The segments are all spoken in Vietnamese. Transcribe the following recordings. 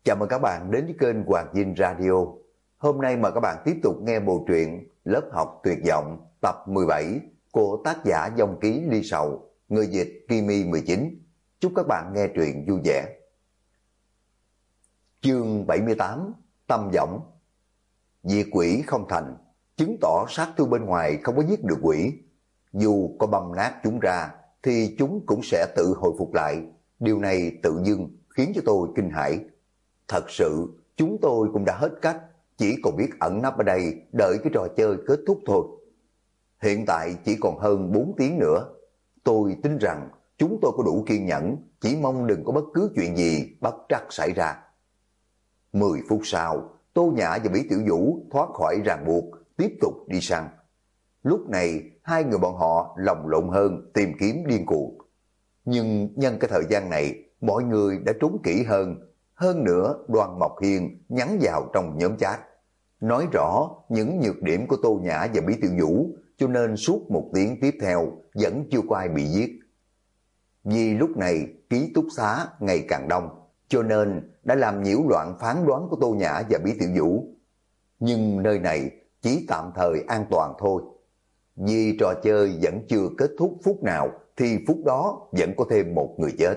Chào mừng các bạn đến với kênh Hoàng Dinh Radio. Hôm nay mời các bạn tiếp tục nghe bộ truyện Lớp học tuyệt vọng tập 17 của tác giả Dòng Ký Ly Sầu, người dịch Kimi 19. Chúc các bạn nghe truyện vui vẻ. Chương 78: Tâm Võng. Diệt quỷ không thành, chứng tỏ sát thương bên ngoài không có giết được quỷ. Dù có băm nát chúng ra thì chúng cũng sẽ tự hồi phục lại. Điều này tự dưng khiến cho tôi kinh hãi. Thật sự chúng tôi cũng đã hết cách, chỉ còn biết ẩn nấp ở đây đợi cái trò chơi kết thúc thôi. Hiện tại chỉ còn hơn 4 tiếng nữa. Tôi tin rằng chúng tôi có đủ kiên nhẫn, chỉ mong đừng có bất cứ chuyện gì bất trắc xảy ra. 10 phút sau, Tô Nhã và Bỉ Tiểu Vũ thoát khỏi ràng buộc, tiếp tục đi săn. Lúc này hai người bọn họ lồng lộn hơn, tìm kiếm điên cuồng. Nhưng nhân cái thời gian này, mọi người đã trốn kỹ hơn. Hơn nữa, Đoàn Mộc Hiên nhắn vào trong nhóm chat, nói rõ những nhược điểm của Tô Nhã và Bỉ Tiểu Vũ, cho nên suốt 1 tiếng tiếp theo vẫn chưa có ai bị giết. Vì lúc này ký túc xá ngày càng đông, cho nên đã làm nhiễu loạn phán đoán của Tô Nhã và Bỉ Tiểu Vũ. Nhưng nơi này chỉ tạm thời an toàn thôi. Vì trò chơi vẫn chưa kết thúc phút nào thì phút đó vẫn có thêm một người chết.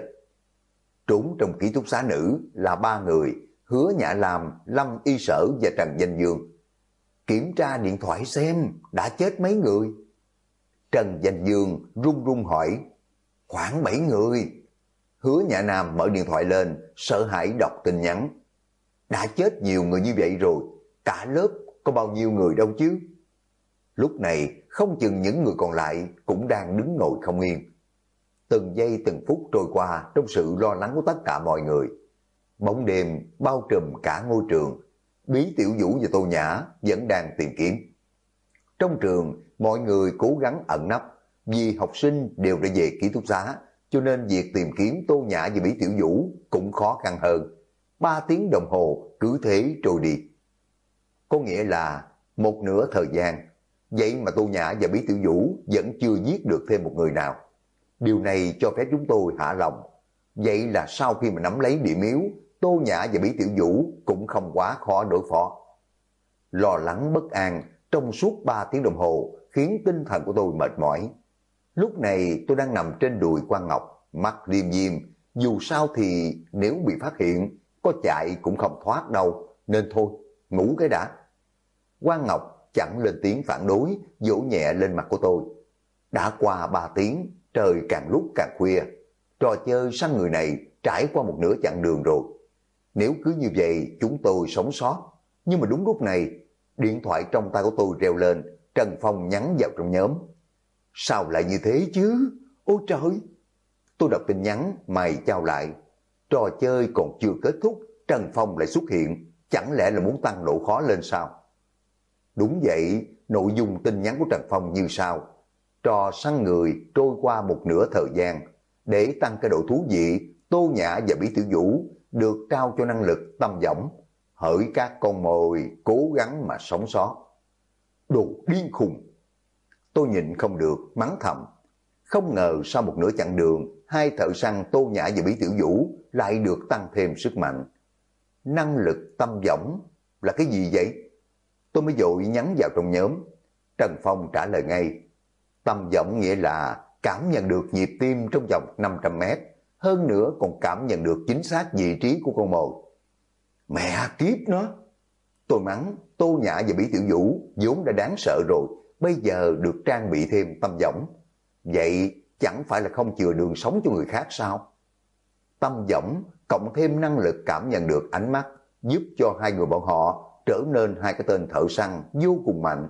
Trốn trong ký túc xá nữ là 3 người: Hứa Nhã Lam, Lâm Y Sở và Trần Danh Dương. Kiểm tra điện thoại xem đã chết mấy người. Trần Danh Dương run run hỏi: khoảng 7 người. Hứa Nhã Nam mở điện thoại lên, sợ hãi đọc tin nhắn: đã chết nhiều người như vậy rồi, cả lớp có bao nhiêu người đâu chứ. Lúc này không chừng những người còn lại cũng đang đứng ngồi không yên. Từng giây từng phút trôi qua trong sự lo lắng của tất cả mọi người. Bóng đêm bao trùm cả ngôi trường. Bí Tiểu Vũ và Tô Nhã vẫn đang tìm kiếm. Trong trường, mọi người cố gắng ẩn nấp. Vì học sinh đều đã về ký túc xá, cho nên việc tìm kiếm Tô Nhã và Bí Tiểu Vũ cũng khó khăn hơn. 3 tiếng đồng hồ cứ thế trôi đi. Có nghĩa là một nửa thời gian. Vậy mà Tô Nhã và Bí Tiểu Vũ vẫn chưa giết được thêm một người nào. Điều này cho phép chúng tôi hạ lòng. Vậy là sau khi mà nắm lấy địa miếu, Tô Nhã và Bỉ Tiểu Vũ cũng không quá khó đối phó. Lo lắng bất an trong suốt 3 tiếng đồng hồ khiến tinh thần của tôi mệt mỏi. Lúc này tôi đang nằm trên đùi Quan Ngọc, mắt liêm diêm. Dù sao thì nếu bị phát hiện, có chạy cũng không thoát đâu, nên thôi, ngủ cái đã. Quan Ngọc chẳng lên tiếng phản đối, vỗ nhẹ lên mặt của tôi. Đã qua 3 tiếng, trời càng lúc càng khuya. Trò chơi săn người này trải qua một nửa chặng đường rồi. Nếu cứ như vậy chúng tôi sống sót. Nhưng mà đúng lúc này, điện thoại trong tay của tôi reo lên. Trần Phong nhắn vào trong nhóm: sao lại như thế chứ? Ôi trời! Tôi đọc tin nhắn, mày chào lại. Trò chơi còn chưa kết thúc, Trần Phong lại xuất hiện. Chẳng lẽ là muốn tăng độ khó lên sao? Đúng vậy, nội dung tin nhắn của Trần Phong như sau: trò săn người trôi qua một nửa thời gian. Để tăng cái độ thú vị, Tô Nhã và Bỉ Tiểu Vũ được trao cho năng lực tâm võng. Hỡi các con mồi cố gắng mà sống sót. Đồ điên khùng! Tôi nhịn không được, mắng thầm. Không ngờ sau một nửa chặng đường, hai thợ săn Tô Nhã và Bỉ Tiểu Vũ lại được tăng thêm sức mạnh. Năng lực tâm võng là cái gì vậy? Tôi mới vội nhắn vào trong nhóm. Trần Phong trả lời ngay: tâm võng nghĩa là cảm nhận được nhịp tim trong vòng 500 mét, hơn nữa còn cảm nhận được chính xác vị trí của con mồi. Mẹ kiếp nó! Tôi mắng. Tô Nhã và Bỉ Tiểu Vũ vốn đã đáng sợ rồi, bây giờ được trang bị thêm tâm võng. Vậy chẳng phải là không chừa đường sống cho người khác sao? Tâm võng cộng thêm năng lực cảm nhận được ánh mắt, giúp cho hai người bọn họ trở nên hai cái tên thợ săn vô cùng mạnh.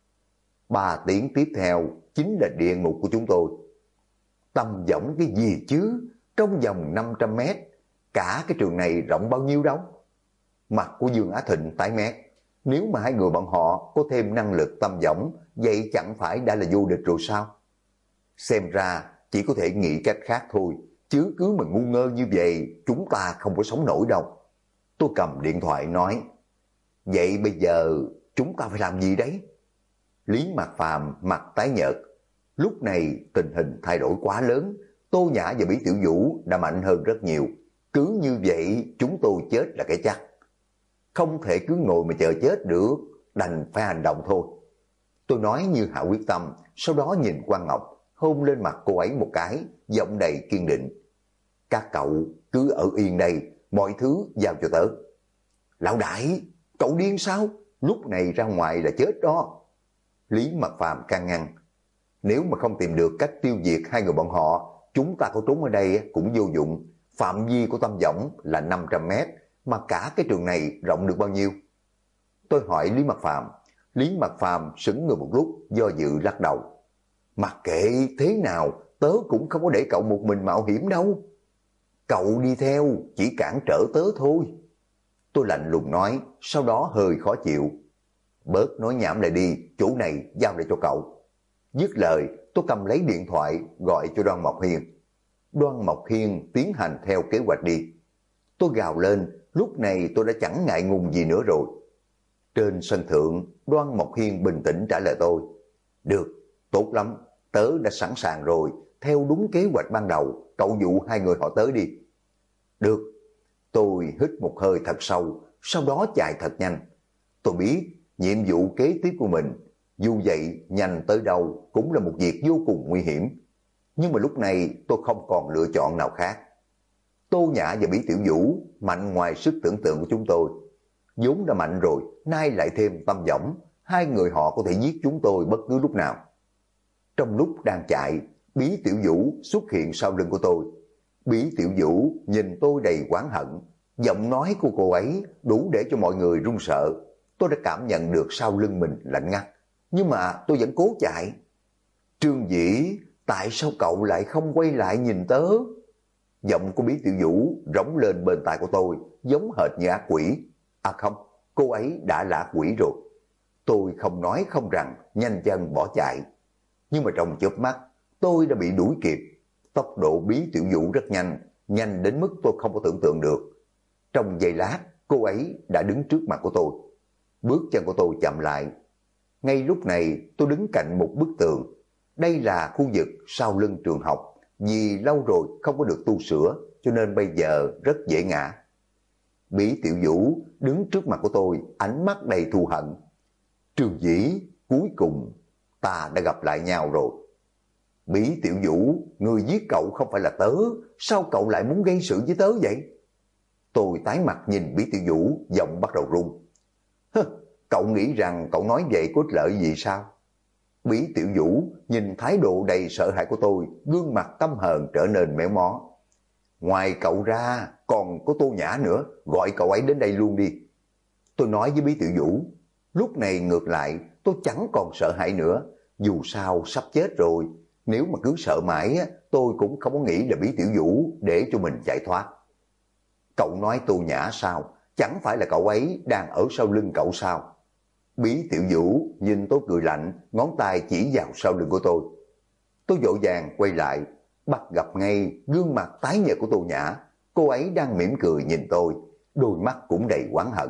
3 tiếng tiếp theo chính là địa ngục của chúng tôi. Tâm võng cái gì chứ? Trong vòng 500 mét, cả cái trường này rộng bao nhiêu đâu? Mặt của Dương Á Thịnh tái mét. Nếu mà hai người bọn họ có thêm năng lực tâm võng, vậy chẳng phải đã là vô địch rồi sao? Xem ra chỉ có thể nghĩ cách khác thôi, chứ cứ mà ngu ngơ như vậy chúng ta không có sống nổi đâu. Tôi cầm điện thoại nói: vậy bây giờ chúng ta phải làm gì đấy? Lý Mạc Phàm mặt tái nhợt. Lúc này tình hình thay đổi quá lớn. Tô Nhã và Bỉ Tiểu Vũ đã mạnh hơn rất nhiều. Cứ như vậy chúng tôi chết là cái chắc. Không thể cứ ngồi mà chờ chết được, đành phải hành động thôi. Tôi nói như hạ quyết tâm, sau đó nhìn Quan Ngọc, hôn lên mặt cô ấy một cái, giọng đầy kiên định. Các cậu cứ ở yên đây, mọi thứ giao cho tớ. Lão đại, cậu điên sao? Lúc này ra ngoài là chết đó. Lý Mật Phàm can ngăn. Nếu mà không tìm được cách tiêu diệt hai người bọn họ, chúng ta có trốn ở đây cũng vô dụng. Phạm vi của Tâm Võng là 500 mét, mà cả cái trường này rộng được bao nhiêu? Tôi hỏi Lý Mật Phàm. Lý Mật Phàm sững người một lúc, do dự lắc đầu. Mặc kệ thế nào, tớ cũng không có để cậu một mình mạo hiểm đâu. Cậu đi theo, chỉ cản trở tớ thôi. Tôi lạnh lùng nói, sau đó hơi khó chịu. Bớt nói nhảm lại đi, chỗ này giao lại cho cậu. Dứt lời, tôi cầm lấy điện thoại gọi cho Đoan Mộc Hiên. Đoan Mộc Hiên tiến hành theo kế hoạch đi. Tôi gào lên, lúc này tôi đã chẳng ngại ngùng gì nữa rồi. Trên sân thượng, Đoan Mộc Hiên bình tĩnh trả lời tôi. Được, tốt lắm, tớ đã sẵn sàng rồi, theo đúng kế hoạch ban đầu, cậu dụ hai người họ tới đi. Được, tôi hít một hơi thật sâu, sau đó chạy thật nhanh. Tôi biết nhiệm vụ kế tiếp của mình, dù vậy nhanh tới đâu cũng là một việc vô cùng nguy hiểm. Nhưng mà lúc này tôi không còn lựa chọn nào khác. Tô Nhã và Bỉ Tiểu Vũ mạnh ngoài sức tưởng tượng của chúng tôi. vốn đã mạnh rồi, nay lại thêm Tâm Võng, hai người họ có thể giết chúng tôi bất cứ lúc nào. Trong lúc đang chạy, Bí Tiểu Vũ xuất hiện sau lưng của tôi. Bí Tiểu Vũ nhìn tôi đầy oán hận, giọng nói của cô ấy đủ để cho mọi người run sợ. Tôi đã cảm nhận được sau lưng mình lạnh ngắt, nhưng mà tôi vẫn cố chạy. Trương Dĩ, tại sao cậu lại không quay lại nhìn tớ? Giọng của Bí Tiểu Vũ rống lên bên tai của tôi, giống hệt như ác quỷ. À không, cô ấy đã là ác quỷ rồi. Tôi không nói không rằng, nhanh chân bỏ chạy. Nhưng mà trong chớp mắt, tôi đã bị đuổi kịp. Tốc độ Bí Tiểu Vũ rất nhanh, nhanh đến mức tôi không có tưởng tượng được. Trong giây lát, cô ấy đã đứng trước mặt của tôi. Bước chân của tôi chậm lại. Ngay lúc này, tôi đứng cạnh một bức tường. Đây là khu vực sau lưng trường học, vì lâu rồi không có được tu sửa, cho nên bây giờ rất dễ ngã. Bí Tiểu Vũ đứng trước mặt của tôi, ánh mắt đầy thù hận. Trương Dĩ, cuối cùng ta đã gặp lại nhau rồi. Bí Tiểu Vũ, người giết cậu không phải là tớ, sao cậu lại muốn gây sự với tớ vậy? Tôi tái mặt nhìn Bí Tiểu Vũ, giọng bắt đầu run. Cậu nghĩ rằng cậu nói vậy có ích lợi gì sao? Bí Tiểu Vũ nhìn thái độ đầy sợ hãi của tôi, gương mặt căm hờn trở nên méo mó. Ngoài cậu ra còn có Tô Nhã nữa, gọi cậu ấy đến đây luôn đi. Tôi nói với Bí Tiểu Vũ. Lúc này ngược lại tôi chẳng còn sợ hãi nữa, dù sao sắp chết rồi. Nếu mà cứ sợ mãi tôi cũng không có nghĩ là Bí Tiểu Vũ để cho mình chạy thoát. Cậu nói Tô Nhã sao? Chẳng phải là cậu ấy đang ở sau lưng cậu sao? Bí Tiểu Vũ nhìn tôi cười lạnh, ngón tay chỉ vào sau lưng của tôi. Tôi vội vàng quay lại, bắt gặp ngay gương mặt tái nhợt của Tô Nhã. Cô ấy đang mỉm cười nhìn tôi, đôi mắt cũng đầy oán hận.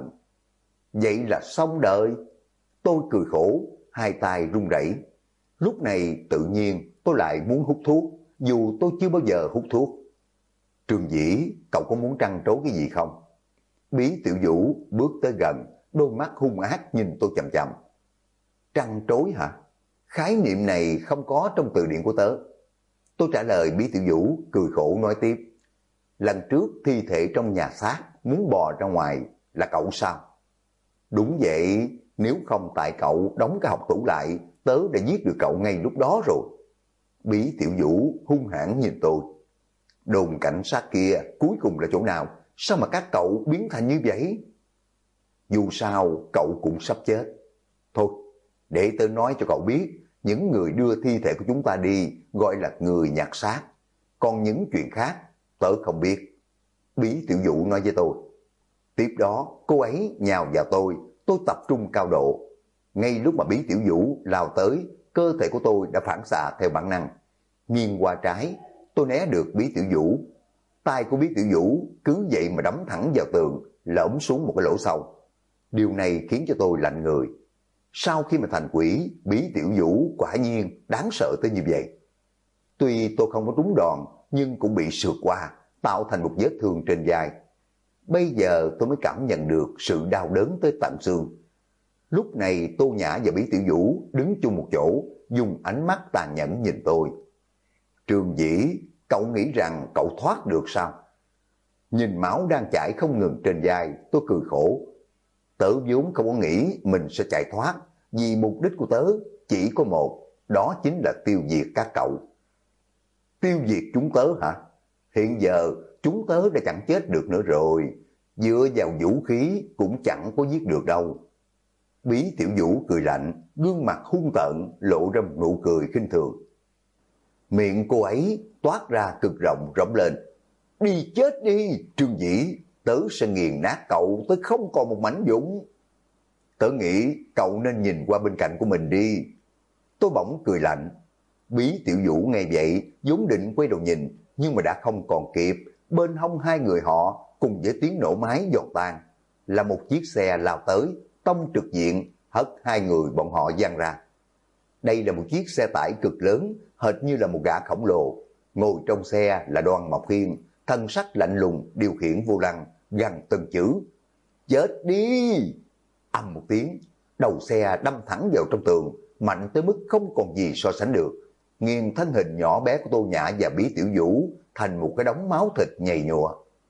Vậy là xong đời. Tôi cười khổ, hai tay run rẩy. Lúc này tự nhiên tôi lại muốn hút thuốc, dù tôi chưa bao giờ hút thuốc. Trương Dĩ, cậu có muốn trăn trối cái gì không? Bí Tiểu Vũ bước tới gần, đôi mắt hung ác nhìn tôi chằm chằm. Trăn trối hả? Khái niệm này không có trong từ điển của tớ. Tôi trả lời Bí Tiểu Vũ, cười khổ nói tiếp. Lần trước thi thể trong nhà xác muốn bò ra ngoài là cậu sao? Đúng vậy, nếu không tại cậu đóng cái học tủ lại, tớ đã giết được cậu ngay lúc đó rồi. Bí Tiểu Vũ hung hãn nhìn tôi. Đồn cảnh sát kia cuối cùng là chỗ nào? Sao mà các cậu biến thành như vậy? Dù sao cậu cũng sắp chết. Thôi, để tớ nói cho cậu biết, những người đưa thi thể của chúng ta đi gọi là người nhặt xác. Còn những chuyện khác, tớ không biết. Bí Tiểu Vũ nói với tôi. Tiếp đó, cô ấy nhào vào tôi tập trung cao độ. Ngay lúc mà Bí Tiểu Vũ lao tới, cơ thể của tôi đã phản xạ theo bản năng. Nghiêng qua trái, tôi né được Bí Tiểu Vũ. Tay của Bí Tiểu Vũ cứ vậy mà đấm thẳng vào tường, lõm xuống một cái lỗ sâu. Điều này khiến cho tôi lạnh người. Sau khi mà thành quỷ, Bí Tiểu Vũ quả nhiên đáng sợ tới như vậy. Tuy tôi không có trúng đòn, nhưng cũng bị sượt qua. tạo thành một vết thương trên vai. Bây giờ tôi mới cảm nhận được sự đau đớn tới tận xương. Lúc này Tô Nhã và Bí Tiểu Vũ đứng chung một chỗ, dùng ánh mắt tàn nhẫn nhìn tôi. Trương Dĩ, cậu nghĩ rằng cậu thoát được sao? Nhìn máu đang chảy không ngừng trên vai, tôi cười khổ. Tớ vốn không có nghĩ mình sẽ chạy thoát, vì mục đích của tớ chỉ có một, đó chính là tiêu diệt các cậu. Tiêu diệt chúng tớ hả? Hiện giờ chúng tớ đã chẳng chết được nữa rồi, dựa vào vũ khí cũng chẳng có giết được đâu. Bí Tiểu Vũ cười lạnh, gương mặt hung tợn lộ ra một nụ cười khinh thường. Miệng cô ấy toát ra cực rộng rỗng lên. Đi chết đi, Trương Dĩ, tớ sẽ nghiền nát cậu tới không còn một mảnh vụn. Tớ nghĩ cậu nên nhìn qua bên cạnh của mình đi. Tôi bỗng cười lạnh. Bí Tiểu Vũ nghe vậy, vốn định quay đầu nhìn, nhưng mà đã không còn kịp. Bên hông hai người họ cùng với tiếng nổ máy giòn tan, là một chiếc xe lao tới, tông trực diện, hất hai người bọn họ văng ra. Đây là một chiếc xe tải cực lớn, hệt như là một gã khổng lồ. Ngồi trong xe là Đoan Mộc Hiên, thân sắc lạnh lùng điều khiển vô lăng, gằn từng chữ. Chết đi! Ầm một tiếng, đầu xe đâm thẳng vào trong tường, mạnh tới mức không còn gì so sánh được, nghiền thân hình nhỏ bé của Tô Nhã và Bí Tiểu Vũ thành một cái đống máu thịt nhầy nhụa.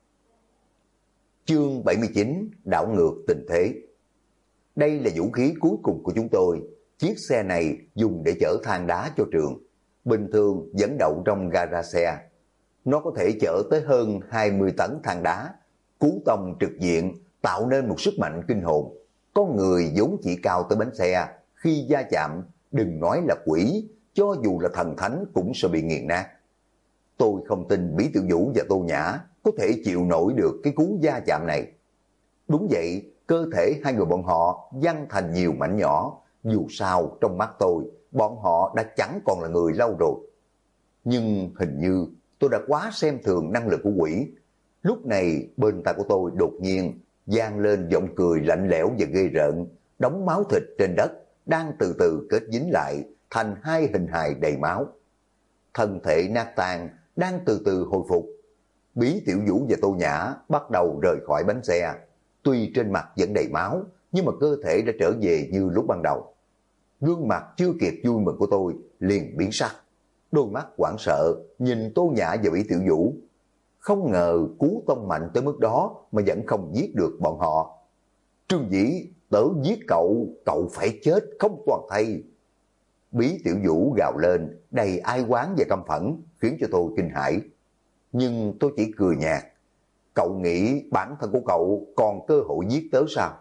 Chương 79, đảo ngược tình thế. Đây là vũ khí cuối cùng của chúng tôi. Chiếc xe này dùng để chở than đá cho trường. Bình thường dẫn đậu trong gara xe. Nó có thể chở tới hơn 20 tấn than đá. Cú tông trực diện tạo nên một sức mạnh kinh hồn. Con người vốn chỉ cao tới bánh xe, khi va chạm, đừng nói là quỷ, cho dù là thần thánh cũng sẽ bị nghiền nát. Tôi không tin Bí Tiểu Vũ và Tô Nhã có thể chịu nổi được cái cú va chạm này. Đúng vậy, cơ thể hai người bọn họ văng thành nhiều mảnh nhỏ. Dù sao, trong mắt tôi, bọn họ đã chẳng còn là người lâu rồi. Nhưng hình như tôi đã quá xem thường năng lực của quỷ. Lúc này, bên tai của tôi đột nhiên vang lên giọng cười lạnh lẽo và ghê rợn. Đống máu thịt trên đất đang từ từ kết dính lại thành hai hình hài đầy máu. Thân thể nát tan đang từ từ hồi phục. Bí Tiểu Vũ và Tô Nhã bắt đầu rời khỏi bánh xe. Tuy trên mặt vẫn đầy máu, nhưng mà cơ thể đã trở về như lúc ban đầu. Gương mặt chưa kịp vui mừng của tôi liền biến sắc. Đôi mắt hoảng sợ nhìn Tô Nhã và Bí Tiểu Vũ. Không ngờ cú tông mạnh tới mức đó mà vẫn không giết được bọn họ. Trương Dĩ, tớ giết cậu, cậu phải chết không toàn thây. Bí Tiểu Vũ gào lên đầy ai oán và căm phẫn, khiến cho tôi kinh hãi. Nhưng tôi chỉ cười nhạt. Cậu nghĩ bản thân của cậu còn cơ hội giết tớ sao?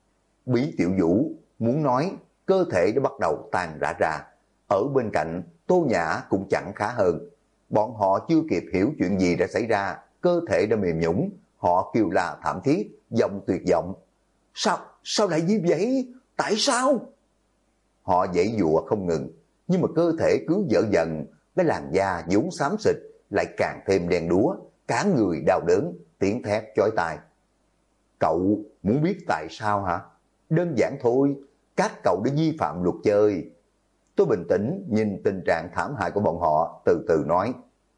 Bí Tiểu Vũ muốn nói, cơ thể đã bắt đầu tan rã ra. Ở bên cạnh, Tô Nhã cũng chẳng khá hơn. Bọn họ chưa kịp hiểu chuyện gì đã xảy ra, cơ thể đã mềm nhũn, họ kêu la thảm thiết, giọng tuyệt vọng. Sao lại như vậy? Tại sao? Họ giãy giụa không ngừng, nhưng mà cơ thể cứ dở dần, cái làn da vốn xám xịt lại càng thêm đen đúa, cả người đau đớn, tiếng thét chói tai. Cậu muốn biết tại sao hả? Đơn giản thôi, các cậu đã vi phạm luật chơi. Tôi bình tĩnh nhìn tình trạng thảm hại của bọn họ, từ từ nói.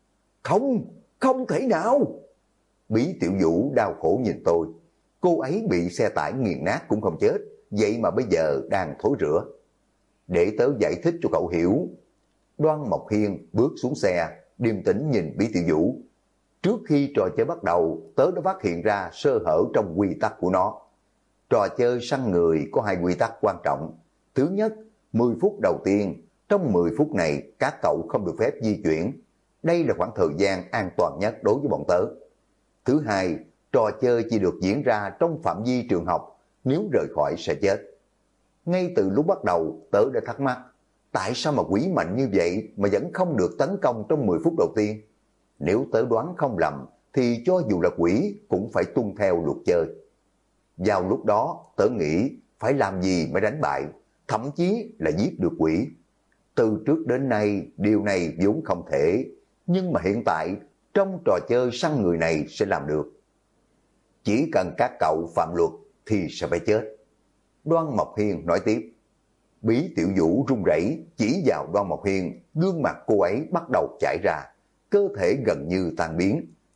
Không thể nào. Bí Tiểu Vũ đau khổ nhìn tôi. Cô ấy bị xe tải nghiền nát cũng không chết, vậy mà bây giờ đang thối rữa. Để tớ giải thích cho cậu hiểu. Đoan Mộc Hiên bước xuống xe, điềm tĩnh nhìn Bí Tiểu Vũ. Trước khi trò chơi bắt đầu, tớ đã phát hiện ra sơ hở trong quy tắc của nó. Trò chơi săn người có hai quy tắc quan trọng. Thứ nhất, 10 phút đầu tiên, trong 10 phút này các cậu không được phép di chuyển. Đây là khoảng thời gian an toàn nhất đối với bọn tớ. Thứ hai, trò chơi chỉ được diễn ra trong phạm vi trường học, nếu rời khỏi sẽ chết. Ngay từ lúc bắt đầu, tớ đã thắc mắc, tại sao mà quỷ mạnh như vậy mà vẫn không được tấn công trong 10 phút đầu tiên? Nếu tớ đoán không lầm, thì cho dù là quỷ cũng phải tuân theo luật chơi. Vào lúc đó, tớ nghĩ phải làm gì mới đánh bại, thậm chí là giết được quỷ. Từ trước đến nay, điều này vốn không thể, nhưng mà hiện tại, trong trò chơi săn người này sẽ làm được. Chỉ cần các cậu phạm luật thì sẽ phải chết. Đoan Mộc Hiên nói tiếp. Bí Tiểu Vũ run rẩy chỉ vào Đoan Mộc Hiên, gương mặt cô ấy bắt đầu chảy ra, cơ thể gần như tan biến.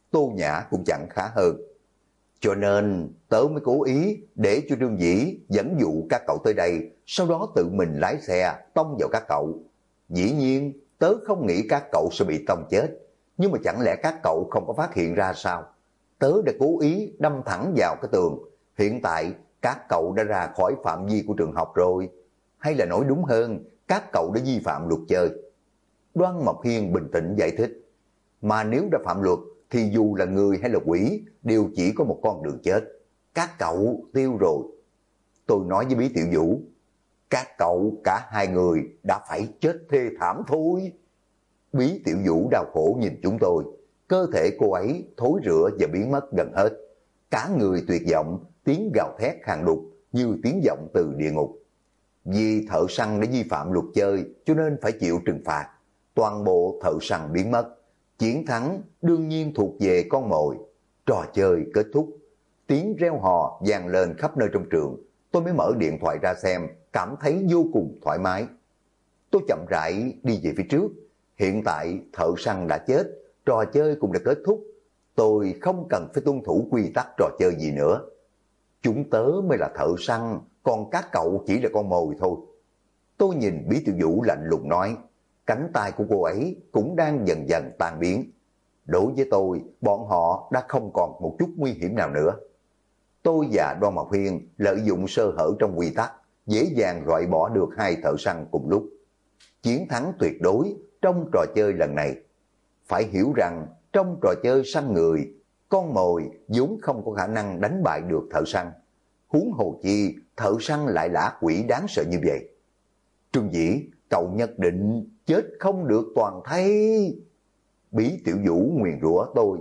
Tô Nhã cũng chẳng khá hơn. Cho nên tớ mới cố ý để cho Trương Dĩ dẫn dụ các cậu tới đây, sau đó tự mình lái xe tông vào các cậu. Dĩ nhiên tớ không nghĩ các cậu sẽ bị tông chết, nhưng mà chẳng lẽ các cậu không có phát hiện ra sao? Tớ đã cố ý đâm thẳng vào cái tường. Hiện tại các cậu đã ra khỏi phạm vi của trường học rồi. Hay là nói đúng hơn, các cậu đã vi phạm luật chơi. Đoan Mộc Hiên bình tĩnh giải thích. Mà nếu đã phạm luật thì dù là người hay là quỷ đều chỉ có một con đường chết. Các cậu tiêu rồi. Tôi nói với Bí Tiểu Vũ, các cậu cả hai người đã phải chết thê thảm thôi. Bí Tiểu Vũ đau khổ nhìn chúng tôi. Cơ thể cô ấy thối rữa và biến mất gần hết. Cả người tuyệt vọng, tiếng gào thét khàn đục như tiếng vọng từ địa ngục. Vì thợ săn đã vi phạm luật chơi cho nên phải chịu trừng phạt. Toàn bộ thợ săn biến mất. Chiến thắng đương nhiên thuộc về con mồi. Trò chơi kết thúc. Tiếng reo hò vang lên khắp nơi trong trường. Tôi mới mở điện thoại ra xem, cảm thấy vô cùng thoải mái. Tôi chậm rãi đi về phía trước. Hiện tại thợ săn đã chết, trò chơi cũng đã kết thúc. Tôi không cần phải tuân thủ quy tắc trò chơi gì nữa. Chúng tớ mới là thợ săn, còn các cậu chỉ là con mồi thôi. Tôi nhìn Bí Tiểu Vũ lạnh lùng nói, cánh tay của cô ấy cũng đang dần dần tan biến. Đối với tôi, bọn họ đã không còn một chút nguy hiểm nào nữa. Tôi và Đoan Mộc Hiên lợi dụng sơ hở trong quy tắc, dễ dàng loại bỏ được hai thợ săn cùng lúc. Chiến thắng tuyệt đối trong trò chơi lần này. Phải hiểu rằng trong trò chơi săn người, con mồi vốn không có khả năng đánh bại được thợ săn. Huống hồ chi thợ săn lại là quỷ đáng sợ như vậy. Trương Dĩ, cậu nhất định chết không được toàn thây. Bí Tiểu Vũ nguyền rủa tôi.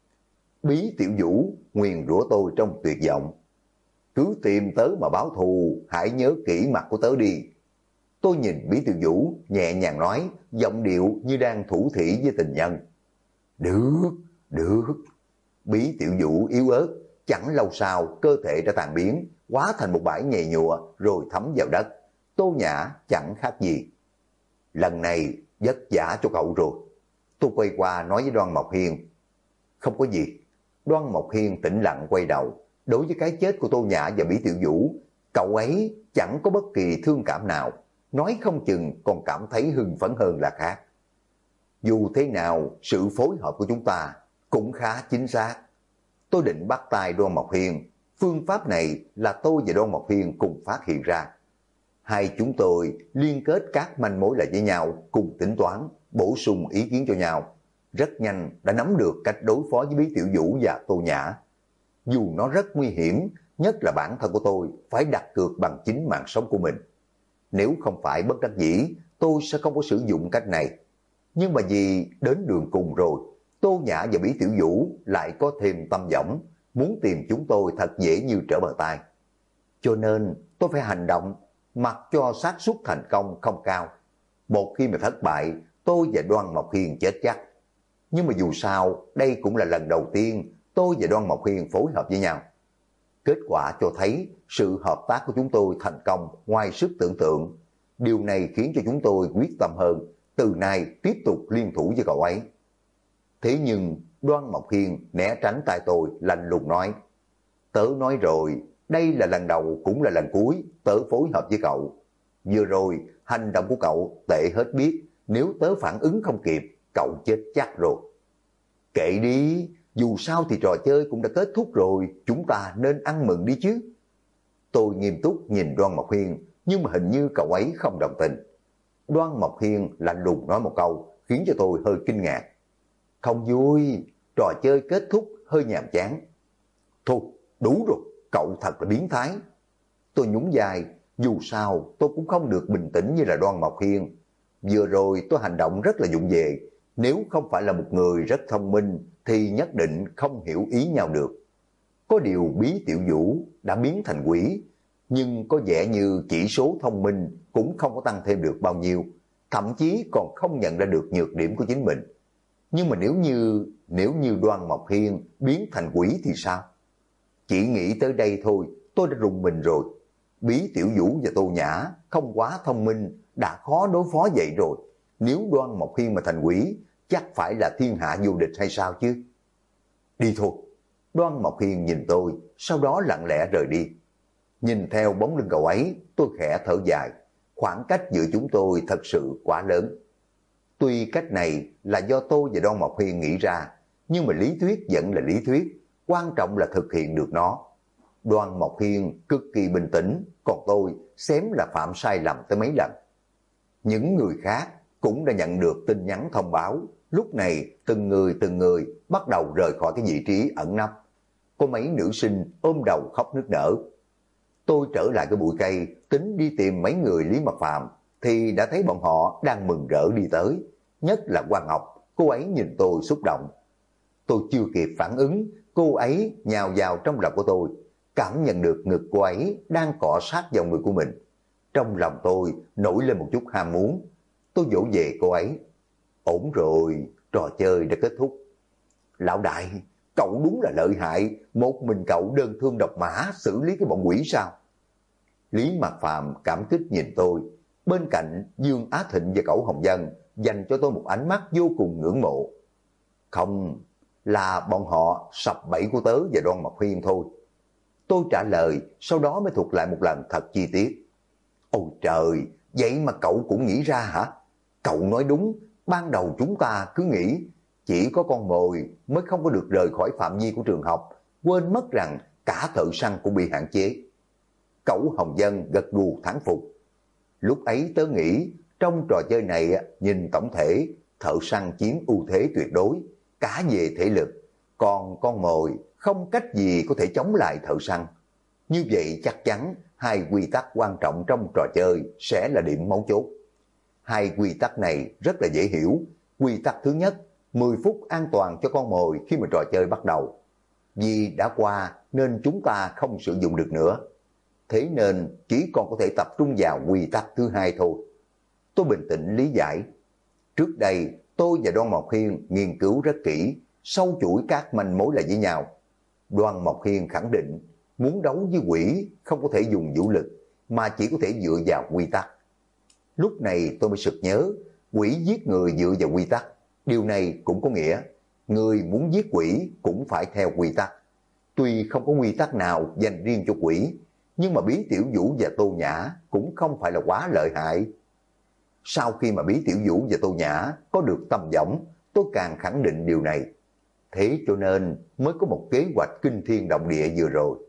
Bí Tiểu Vũ nguyền rủa tôi trong tuyệt vọng. Cứ tìm tớ mà báo thù, hãy nhớ kỹ mặt của tớ đi. Tôi nhìn Bí Tiểu Vũ nhẹ nhàng nói, giọng điệu như đang thủ thỉ với tình nhân. Được, được. Bí Tiểu Vũ yếu ớt, chẳng lâu sau cơ thể đã tàn biến, hóa thành một bãi nhầy nhụa rồi thấm vào đất. Tô Nhã chẳng khác gì. Lần này vất vả cho cậu rồi. Tôi quay qua nói với Đoan Mộc Hiên. Không có gì. Đoan Mộc Hiên tĩnh lặng quay đầu. Đối với cái chết của Tô Nhã và Bí Tiểu Vũ, cậu ấy chẳng có bất kỳ thương cảm nào. Nói không chừng còn cảm thấy hưng phấn hơn là khác. Dù thế nào, sự phối hợp của chúng ta cũng khá chính xác. Tôi định bắt tay Đoan Mộc Hiên. Phương pháp này là tôi và Đoan Mộc Hiên cùng phát hiện ra. Hai chúng tôi liên kết các manh mối lại với nhau, cùng tính toán, bổ sung ý kiến cho nhau. Rất nhanh đã nắm được cách đối phó với Bí Tiểu Vũ và Tô Nhã. Dù nó rất nguy hiểm, nhất là bản thân của tôi phải đặt cược bằng chính mạng sống của mình. Nếu không phải bất đắc dĩ, tôi sẽ không có sử dụng cách này. Nhưng mà vì đến đường cùng rồi, Tô Nhã và Bí Tiểu Vũ lại có thêm tâm võng, muốn tìm chúng tôi thật dễ như trở bờ tay. Cho nên tôi phải hành động, mặc cho xác suất thành công không cao. Một khi mà thất bại, tôi và Đoan Mộc Hiên chết chắc. Nhưng mà dù sao, đây cũng là lần đầu tiên tôi và Đoan Mộc Hiên phối hợp với nhau. Kết quả cho thấy sự hợp tác của chúng tôi thành công ngoài sức tưởng tượng. Điều này khiến cho chúng tôi quyết tâm hơn, từ nay tiếp tục liên thủ với cậu ấy. Thế nhưng Đoan Mộc Hiên né tránh tay tôi lạnh lùng nói, tớ nói rồi, đây là lần đầu cũng là lần cuối tớ phối hợp với cậu. Vừa rồi hành động của cậu tệ hết biết, nếu tớ phản ứng không kịp, cậu chết chắc rồi. Kệ đi, dù sao thì trò chơi cũng đã kết thúc rồi, chúng ta nên ăn mừng đi chứ. Tôi nghiêm túc nhìn Đoan Mộc Hiên, nhưng mà hình như cậu ấy không đồng tình. Đoan Mộc Hiên lạnh lùng nói một câu, khiến cho tôi hơi kinh ngạc. Không vui, trò chơi kết thúc hơi nhàm chán. Thôi, đủ rồi, cậu thật là biến thái. Tôi nhún vai, dù sao tôi cũng không được bình tĩnh như là Đoan Mộc Hiên. Vừa rồi tôi hành động rất là vụng về, nếu không phải là một người rất thông minh thì nhất định không hiểu ý nhau được. Có điều Bí Tiểu Vũ đã biến thành quỷ, nhưng có vẻ như chỉ số thông minh cũng không có tăng thêm được bao nhiêu, thậm chí còn không nhận ra được nhược điểm của chính mình. Nhưng mà nếu như Đoan Mộc Hiên biến thành quỷ thì sao? Chỉ nghĩ tới đây thôi, tôi đã rùng mình rồi. Bí Tiểu Vũ và Tô Nhã không quá thông minh, đã khó đối phó vậy rồi. Nếu Đoan Mộc Hiên mà thành quỷ, chắc phải là thiên hạ vô địch hay sao chứ? Đi thôi. Đoan Mộc Hiên nhìn tôi, sau đó lặng lẽ rời đi. Nhìn theo bóng lưng cậu ấy, tôi khẽ thở dài. Khoảng cách giữa chúng tôi thật sự quá lớn. Tuy cách này là do tôi và Đoan Mộc Hiên nghĩ ra, nhưng mà lý thuyết vẫn là lý thuyết, quan trọng là thực hiện được nó. Đoan Mộc Hiên cực kỳ bình tĩnh, còn tôi xém là phạm sai lầm tới mấy lần. Những người khác cũng đã nhận được tin nhắn thông báo, lúc này từng người bắt đầu rời khỏi cái vị trí ẩn nấp. Có mấy nữ sinh ôm đầu khóc nức nở. Tôi trở lại cái bụi cây, tính đi tìm mấy người Lý Mật Phàm thì đã thấy bọn họ đang mừng rỡ đi tới, nhất là Hoa Ngọc, cô ấy nhìn tôi xúc động. Tôi chưa kịp phản ứng, cô ấy nhào vào trong lòng của tôi, cảm nhận được ngực cô ấy đang cọ sát vào người của mình. Trong lòng tôi nổi lên một chút ham muốn. Tôi vỗ về cô ấy. Ổn rồi, trò chơi đã kết thúc. Lão đại, cậu đúng là lợi hại, một mình cậu đơn thương độc mã xử lý cái bọn quỷ sao? Lý Mạc Phàm cảm kích nhìn tôi. Bên cạnh Dương Á Thịnh và Cẩu Hồng Vân dành cho tôi một ánh mắt vô cùng ngưỡng mộ. Không, là bọn họ sập bẫy của tớ và Đoan Mộc Hiên thôi. Tôi trả lời, sau đó mới thuật lại một lần thật chi tiết. Ôi trời, vậy mà cậu cũng nghĩ ra hả? Cậu nói đúng, ban đầu chúng ta cứ nghĩ chỉ có con mồi mới không có được rời khỏi phạm vi của trường học, quên mất rằng cả thợ săn cũng bị hạn chế. Cẩu Hồng Vân gật gù thán phục. Lúc ấy tớ nghĩ trong trò chơi này nhìn tổng thể thợ săn chiếm ưu thế tuyệt đối, cả về thể lực, còn con mồi không cách gì có thể chống lại thợ săn. Như vậy chắc chắn hai quy tắc quan trọng trong trò chơi sẽ là điểm mấu chốt. Hai quy tắc này rất là dễ hiểu. Quy tắc thứ nhất, 10 phút an toàn cho con mồi khi mà trò chơi bắt đầu. Vì đã qua nên chúng ta không sử dụng được nữa. Thế nên chỉ còn có thể tập trung vào quy tắc thứ hai thôi. Tôi bình tĩnh lý giải. Trước đây tôi và Đoan Mộc Hiên nghiên cứu rất kỹ, sâu chuỗi các manh mối lại với nhau. Đoan Mộc Hiên khẳng định muốn đấu với quỷ không có thể dùng vũ lực, mà chỉ có thể dựa vào quy tắc. Lúc này tôi mới sực nhớ, quỷ giết người dựa vào quy tắc. Điều này cũng có nghĩa, người muốn giết quỷ cũng phải theo quy tắc. Tuy không có quy tắc nào dành riêng cho quỷ, nhưng mà Bí Tiểu Vũ và Tô Nhã cũng không phải là quá lợi hại. Sau khi mà Bí Tiểu Vũ và Tô Nhã có được tầm võng, tôi càng khẳng định điều này. Thế cho nên mới có một kế hoạch kinh thiên động địa vừa rồi.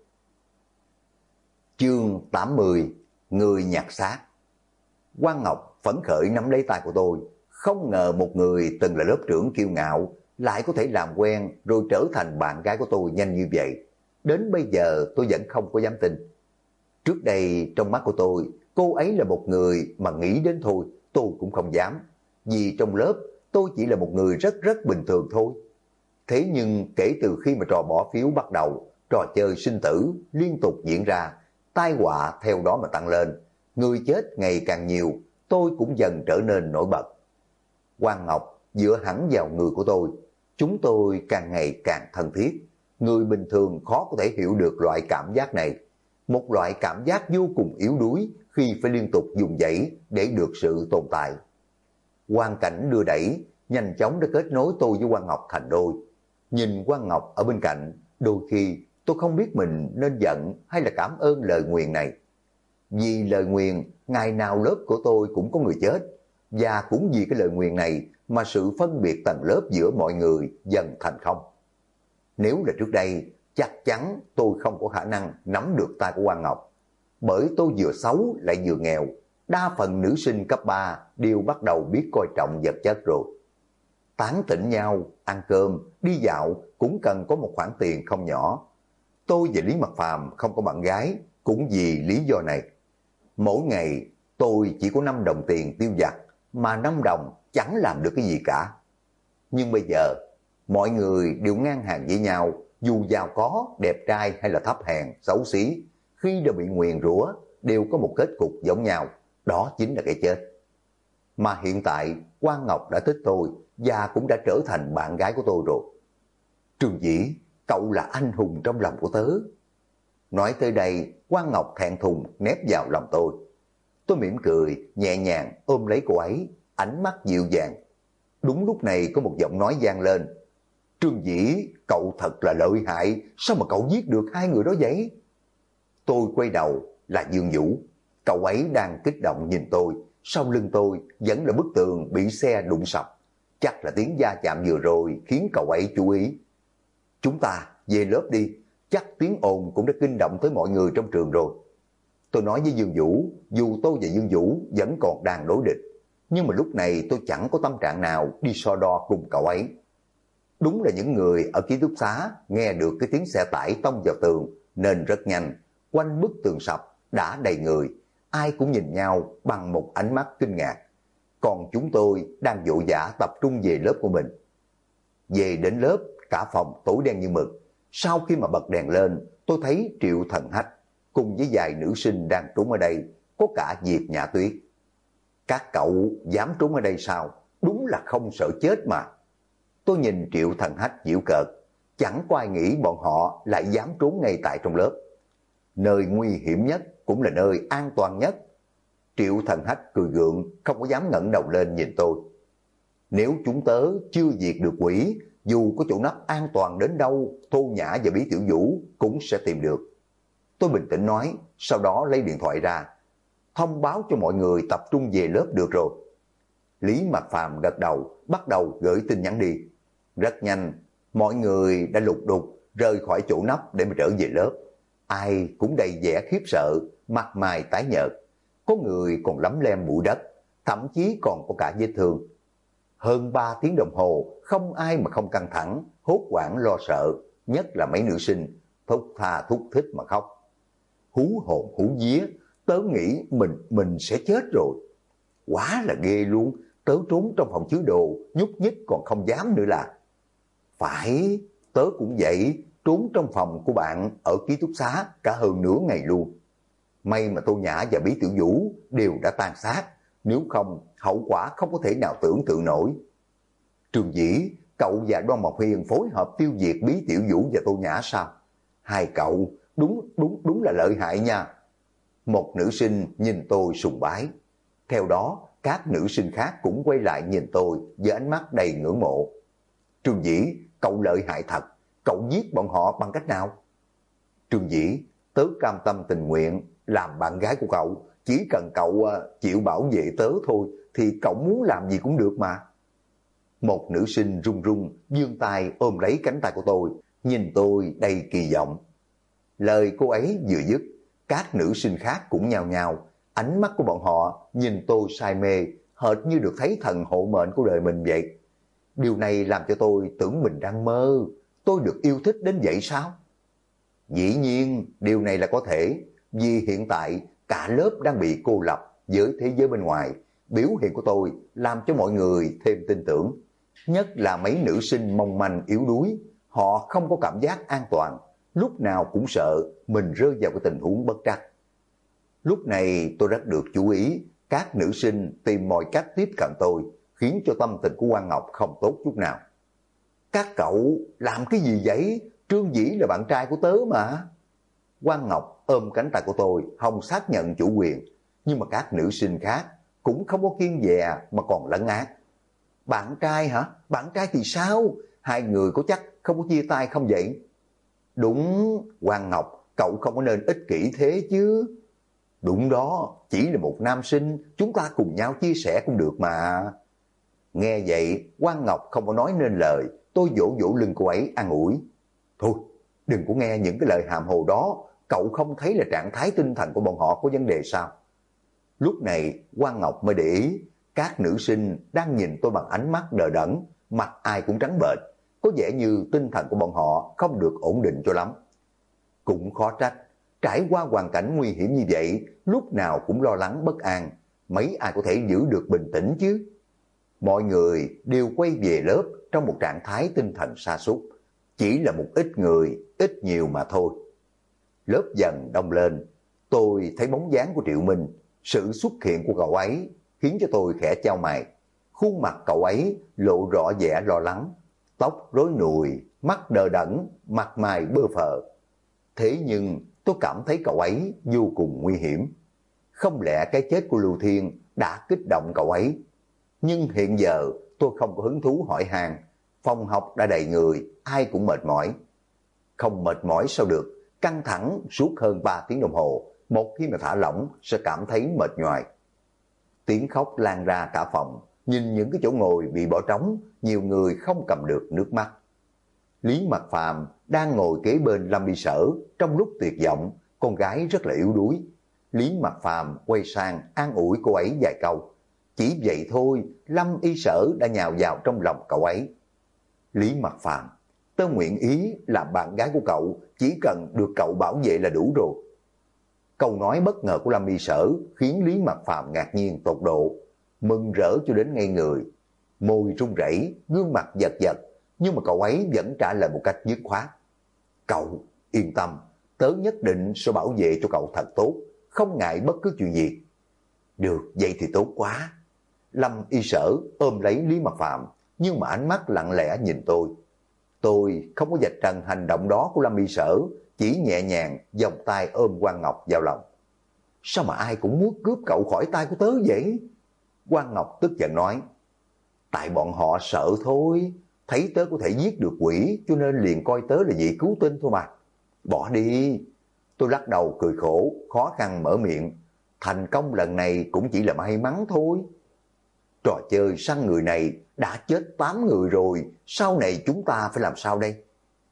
Chương 80, Người nhặt xác. Quang Ngọc phấn khởi nắm lấy tay của tôi. Không ngờ một người từng là lớp trưởng kiêu ngạo lại có thể làm quen rồi trở thành bạn gái của tôi nhanh như vậy. Đến bây giờ tôi vẫn không có dám tin. Trước đây trong mắt của tôi, cô ấy là một người mà nghĩ đến thôi tôi cũng không dám. Vì trong lớp tôi chỉ là một người rất bình thường thôi. Thế nhưng kể từ khi mà trò bỏ phiếu bắt đầu, trò chơi sinh tử liên tục diễn ra, tai họa theo đó mà tăng lên, người chết ngày càng nhiều, tôi cũng dần trở nên nổi bật. Quang Ngọc dựa hẳn vào người của tôi, chúng tôi càng ngày càng thân thiết. Người bình thường khó có thể hiểu được loại cảm giác này, một loại cảm giác vô cùng yếu đuối khi phải liên tục dùng dãy để được sự tồn tại. Hoàn cảnh đưa đẩy nhanh chóng đã kết nối tôi với Quang Ngọc thành đôi. Nhìn Quang Ngọc ở bên cạnh, đôi khi tôi không biết mình nên giận hay là cảm ơn lời nguyền này. Vì lời nguyền, ngày nào lớp của tôi cũng có người chết, và cũng vì cái lời nguyền này mà sự phân biệt tầng lớp giữa mọi người dần thành không. Nếu là trước đây, chắc chắn tôi không có khả năng nắm được tay của Quang Ngọc. Bởi tôi vừa xấu lại vừa nghèo, đa phần nữ sinh cấp 3 đều bắt đầu biết coi trọng vật chất rồi. Tán tỉnh nhau, ăn cơm, đi dạo cũng cần có một khoản tiền không nhỏ. Tôi và Lý Mật Phàm không có bạn gái cũng vì lý do này. Mỗi ngày tôi chỉ có 5 đồng tiền tiêu vặt, mà 5 đồng chẳng làm được cái gì cả. Nhưng bây giờ, mọi người đều ngang hàng với nhau, dù giàu có, đẹp trai hay là thấp hèn, xấu xí, khi đã bị nguyền rủa đều có một kết cục giống nhau, đó chính là cái chết. Mà hiện tại Quang Ngọc đã thích tôi và cũng đã trở thành bạn gái của tôi rồi. Trường Dĩ, cậu là anh hùng trong lòng của tớ. Nói tới đây, Quang Ngọc thẹn thùng nép vào lòng tôi. Tôi mỉm cười, nhẹ nhàng ôm lấy cô ấy, ánh mắt dịu dàng. Đúng lúc này có một giọng nói vang lên. Trương Dĩ, cậu thật là lợi hại, sao mà cậu giết được hai người đó vậy? Tôi quay đầu là Dương Vũ, cậu ấy đang kích động nhìn tôi, sau lưng tôi vẫn là bức tường bị xe đụng sập. Chắc là tiếng va chạm vừa rồi khiến cậu ấy chú ý. Chúng ta về lớp đi, chắc tiếng ồn cũng đã kinh động tới mọi người trong trường rồi. Tôi nói với Dương Vũ, dù tôi và Dương Vũ vẫn còn đang đối địch, nhưng mà lúc này tôi chẳng có tâm trạng nào đi so đo cùng cậu ấy. Đúng là những người ở ký túc xá nghe được cái tiếng xe tải tông vào tường nên rất nhanh, quanh bức tường sập đã đầy người, ai cũng nhìn nhau bằng một ánh mắt kinh ngạc. Còn chúng tôi đang vội vã tập trung về lớp của mình. Về đến lớp, cả phòng tối đen như mực. Sau khi mà bật đèn lên, tôi thấy Triệu Thần Hách cùng với vài nữ sinh đang trốn ở đây, có cả Diệp Nhã Tuyết. Các cậu dám trốn ở đây sao? Đúng là không sợ chết mà. Tôi nhìn Triệu Thần Hách giễu cợt, chẳng có ai nghĩ bọn họ lại dám trốn ngay tại trong lớp. Nơi nguy hiểm nhất cũng là nơi an toàn nhất. Triệu Thần Hách cười gượng, không có dám ngẩng đầu lên nhìn tôi. Nếu chúng tớ chưa diệt được quỷ, dù có chỗ nấp an toàn đến đâu, Tô Nhã và Bí Tiểu Vũ cũng sẽ tìm được. Tôi bình tĩnh nói, sau đó lấy điện thoại ra. Thông báo cho mọi người tập trung về lớp được rồi. Lý Mạc Phàm gật đầu, bắt đầu gửi tin nhắn đi. Rất nhanh, mọi người đã lục đục rời khỏi chỗ nấp để mà trở về lớp. Ai cũng đầy vẻ khiếp sợ, mặt mày tái nhợt. Có người còn lấm lem bụi đất, thậm chí còn có cả vết thương. Hơn 3 tiếng đồng hồ, không ai mà không căng thẳng, hốt hoảng lo sợ, nhất là mấy nữ sinh, thúc tha thúc thích mà khóc. Hú hồn hú vía, tớ nghĩ mình sẽ chết rồi. Quá là ghê luôn, tớ trốn trong phòng chứa đồ, nhúc nhích còn không dám nữa là. Phải, tớ cũng vậy, trốn trong phòng của bạn ở ký túc xá cả hơn nửa ngày luôn. May mà Tô Nhã và Bí Tiểu Vũ đều đã tan xác, nếu không hậu quả không có thể nào tưởng tượng nổi. Trường Dĩ, cậu và Đoan Mộc Hiền phối hợp tiêu diệt Bí Tiểu Vũ và Tô Nhã sao? Hai cậu đúng là lợi hại nha. Một nữ sinh nhìn tôi sùng bái. Theo đó, các nữ sinh khác cũng quay lại nhìn tôi với ánh mắt đầy ngưỡng mộ. Trường Dĩ, cậu lợi hại thật, cậu giết bọn họ bằng cách nào? Trường Dĩ, tớ cam tâm tình nguyện làm bạn gái của cậu, chỉ cần cậu chịu bảo vệ tớ thôi thì cậu muốn làm gì cũng được mà. Một nữ sinh run run vươn tay ôm lấy cánh tay của tôi, nhìn tôi đầy kỳ vọng. Lời cô ấy vừa dứt, các nữ sinh khác cũng nhao nhao, ánh mắt của bọn họ nhìn tôi say mê, hệt như được thấy thần hộ mệnh của đời mình vậy. Điều này làm cho tôi tưởng mình đang mơ, tôi được yêu thích đến vậy sao? Dĩ nhiên, điều này là có thể, vì hiện tại cả lớp đang bị cô lập với thế giới bên ngoài. Biểu hiện của tôi làm cho mọi người thêm tin tưởng. Nhất là mấy nữ sinh mong manh yếu đuối, họ không có cảm giác an toàn, lúc nào cũng sợ mình rơi vào cái tình huống bất trắc. Lúc này tôi rất được chú ý, các nữ sinh tìm mọi cách tiếp cận tôi, khiến cho tâm tình của Quang Ngọc không tốt chút nào. Các cậu làm cái gì vậy? Trương Dĩ là bạn trai của tớ mà. Quang Ngọc ôm cánh tay của tôi, không xác nhận chủ quyền, nhưng mà các nữ sinh khác cũng không có kiêng dè mà còn lấn át. Bạn trai hả? Bạn trai thì sao? Hai người có chắc không có chia tay không vậy? Đúng, Quang Ngọc, cậu không có nên ích kỷ thế chứ. Đúng đó, chỉ là một nam sinh, chúng ta cùng nhau chia sẻ cũng được mà. Nghe vậy, Quang Ngọc không có nói nên lời, tôi vỗ vỗ lưng cô ấy an ủi. Thôi, đừng có nghe những cái lời hàm hồ đó, cậu không thấy là trạng thái tinh thần của bọn họ có vấn đề sao? Lúc này, Quang Ngọc mới để ý, các nữ sinh đang nhìn tôi bằng ánh mắt đờ đẫn, mặt ai cũng trắng bệch, có vẻ như tinh thần của bọn họ không được ổn định cho lắm. Cũng khó trách, trải qua hoàn cảnh nguy hiểm như vậy, lúc nào cũng lo lắng bất an, mấy ai có thể giữ được bình tĩnh chứ? Mọi người đều quay về lớp trong một trạng thái tinh thần sa sút, chỉ là một ít người, ít nhiều mà thôi. Lớp dần đông lên, tôi thấy bóng dáng của Triệu Minh, sự xuất hiện của cậu ấy khiến cho tôi khẽ chau mày. Khuôn mặt cậu ấy lộ rõ vẻ lo lắng, tóc rối nùi, mắt đờ đẫn, mặt mày bơ phờ. Thế nhưng tôi cảm thấy cậu ấy vô cùng nguy hiểm. Không lẽ cái chết của Lưu Thiên đã kích động cậu ấy? Nhưng hiện giờ tôi không có hứng thú hỏi han. Phòng học đã đầy người, ai cũng mệt mỏi. Không mệt mỏi sao được, căng thẳng suốt hơn 3 tiếng đồng hồ, một khi mà thả lỏng sẽ cảm thấy mệt nhoài. Tiếng khóc lan ra cả phòng, nhìn những cái chỗ ngồi bị bỏ trống, nhiều người không cầm được nước mắt. Lý Mặc Phàm đang ngồi kế bên Lâm Y Sở, trong lúc tuyệt vọng, con gái rất là yếu đuối. Lý Mặc Phàm quay sang an ủi cô ấy vài câu. Chỉ vậy thôi, Lâm Y Sở đã nhào vào trong lòng cậu ấy. Lý Mặc Phàm, tớ nguyện ý làm bạn gái của cậu, chỉ cần được cậu bảo vệ là đủ rồi. Câu nói bất ngờ của Lâm Y Sở khiến Lý Mặc Phàm ngạc nhiên tột độ, mừng rỡ cho đến ngây người. Môi run rẩy, gương mặt giật giật, nhưng mà cậu ấy vẫn trả lời một cách dứt khoát. Cậu yên tâm, tớ nhất định sẽ bảo vệ cho cậu thật tốt, không ngại bất cứ chuyện gì. Được, vậy thì tốt quá. Lâm Y Sở ôm lấy Lý Mặc Phàm, nhưng mà ánh mắt lặng lẽ nhìn tôi. Tôi không có vạch trần hành động đó của Lâm Y Sở, chỉ nhẹ nhàng vòng tay ôm Quang Ngọc vào lòng. Sao mà ai cũng muốn cướp cậu khỏi tay của tớ vậy? Quang Ngọc tức giận nói. Tại bọn họ sợ thôi, thấy tớ có thể giết được quỷ cho nên liền coi tớ là vị cứu tinh thôi mà. Bỏ đi. Tôi lắc đầu cười khổ, khó khăn mở miệng. Thành công lần này cũng chỉ là may mắn thôi. Trò chơi săn người này đã chết 8 người rồi, sau này chúng ta phải làm sao đây?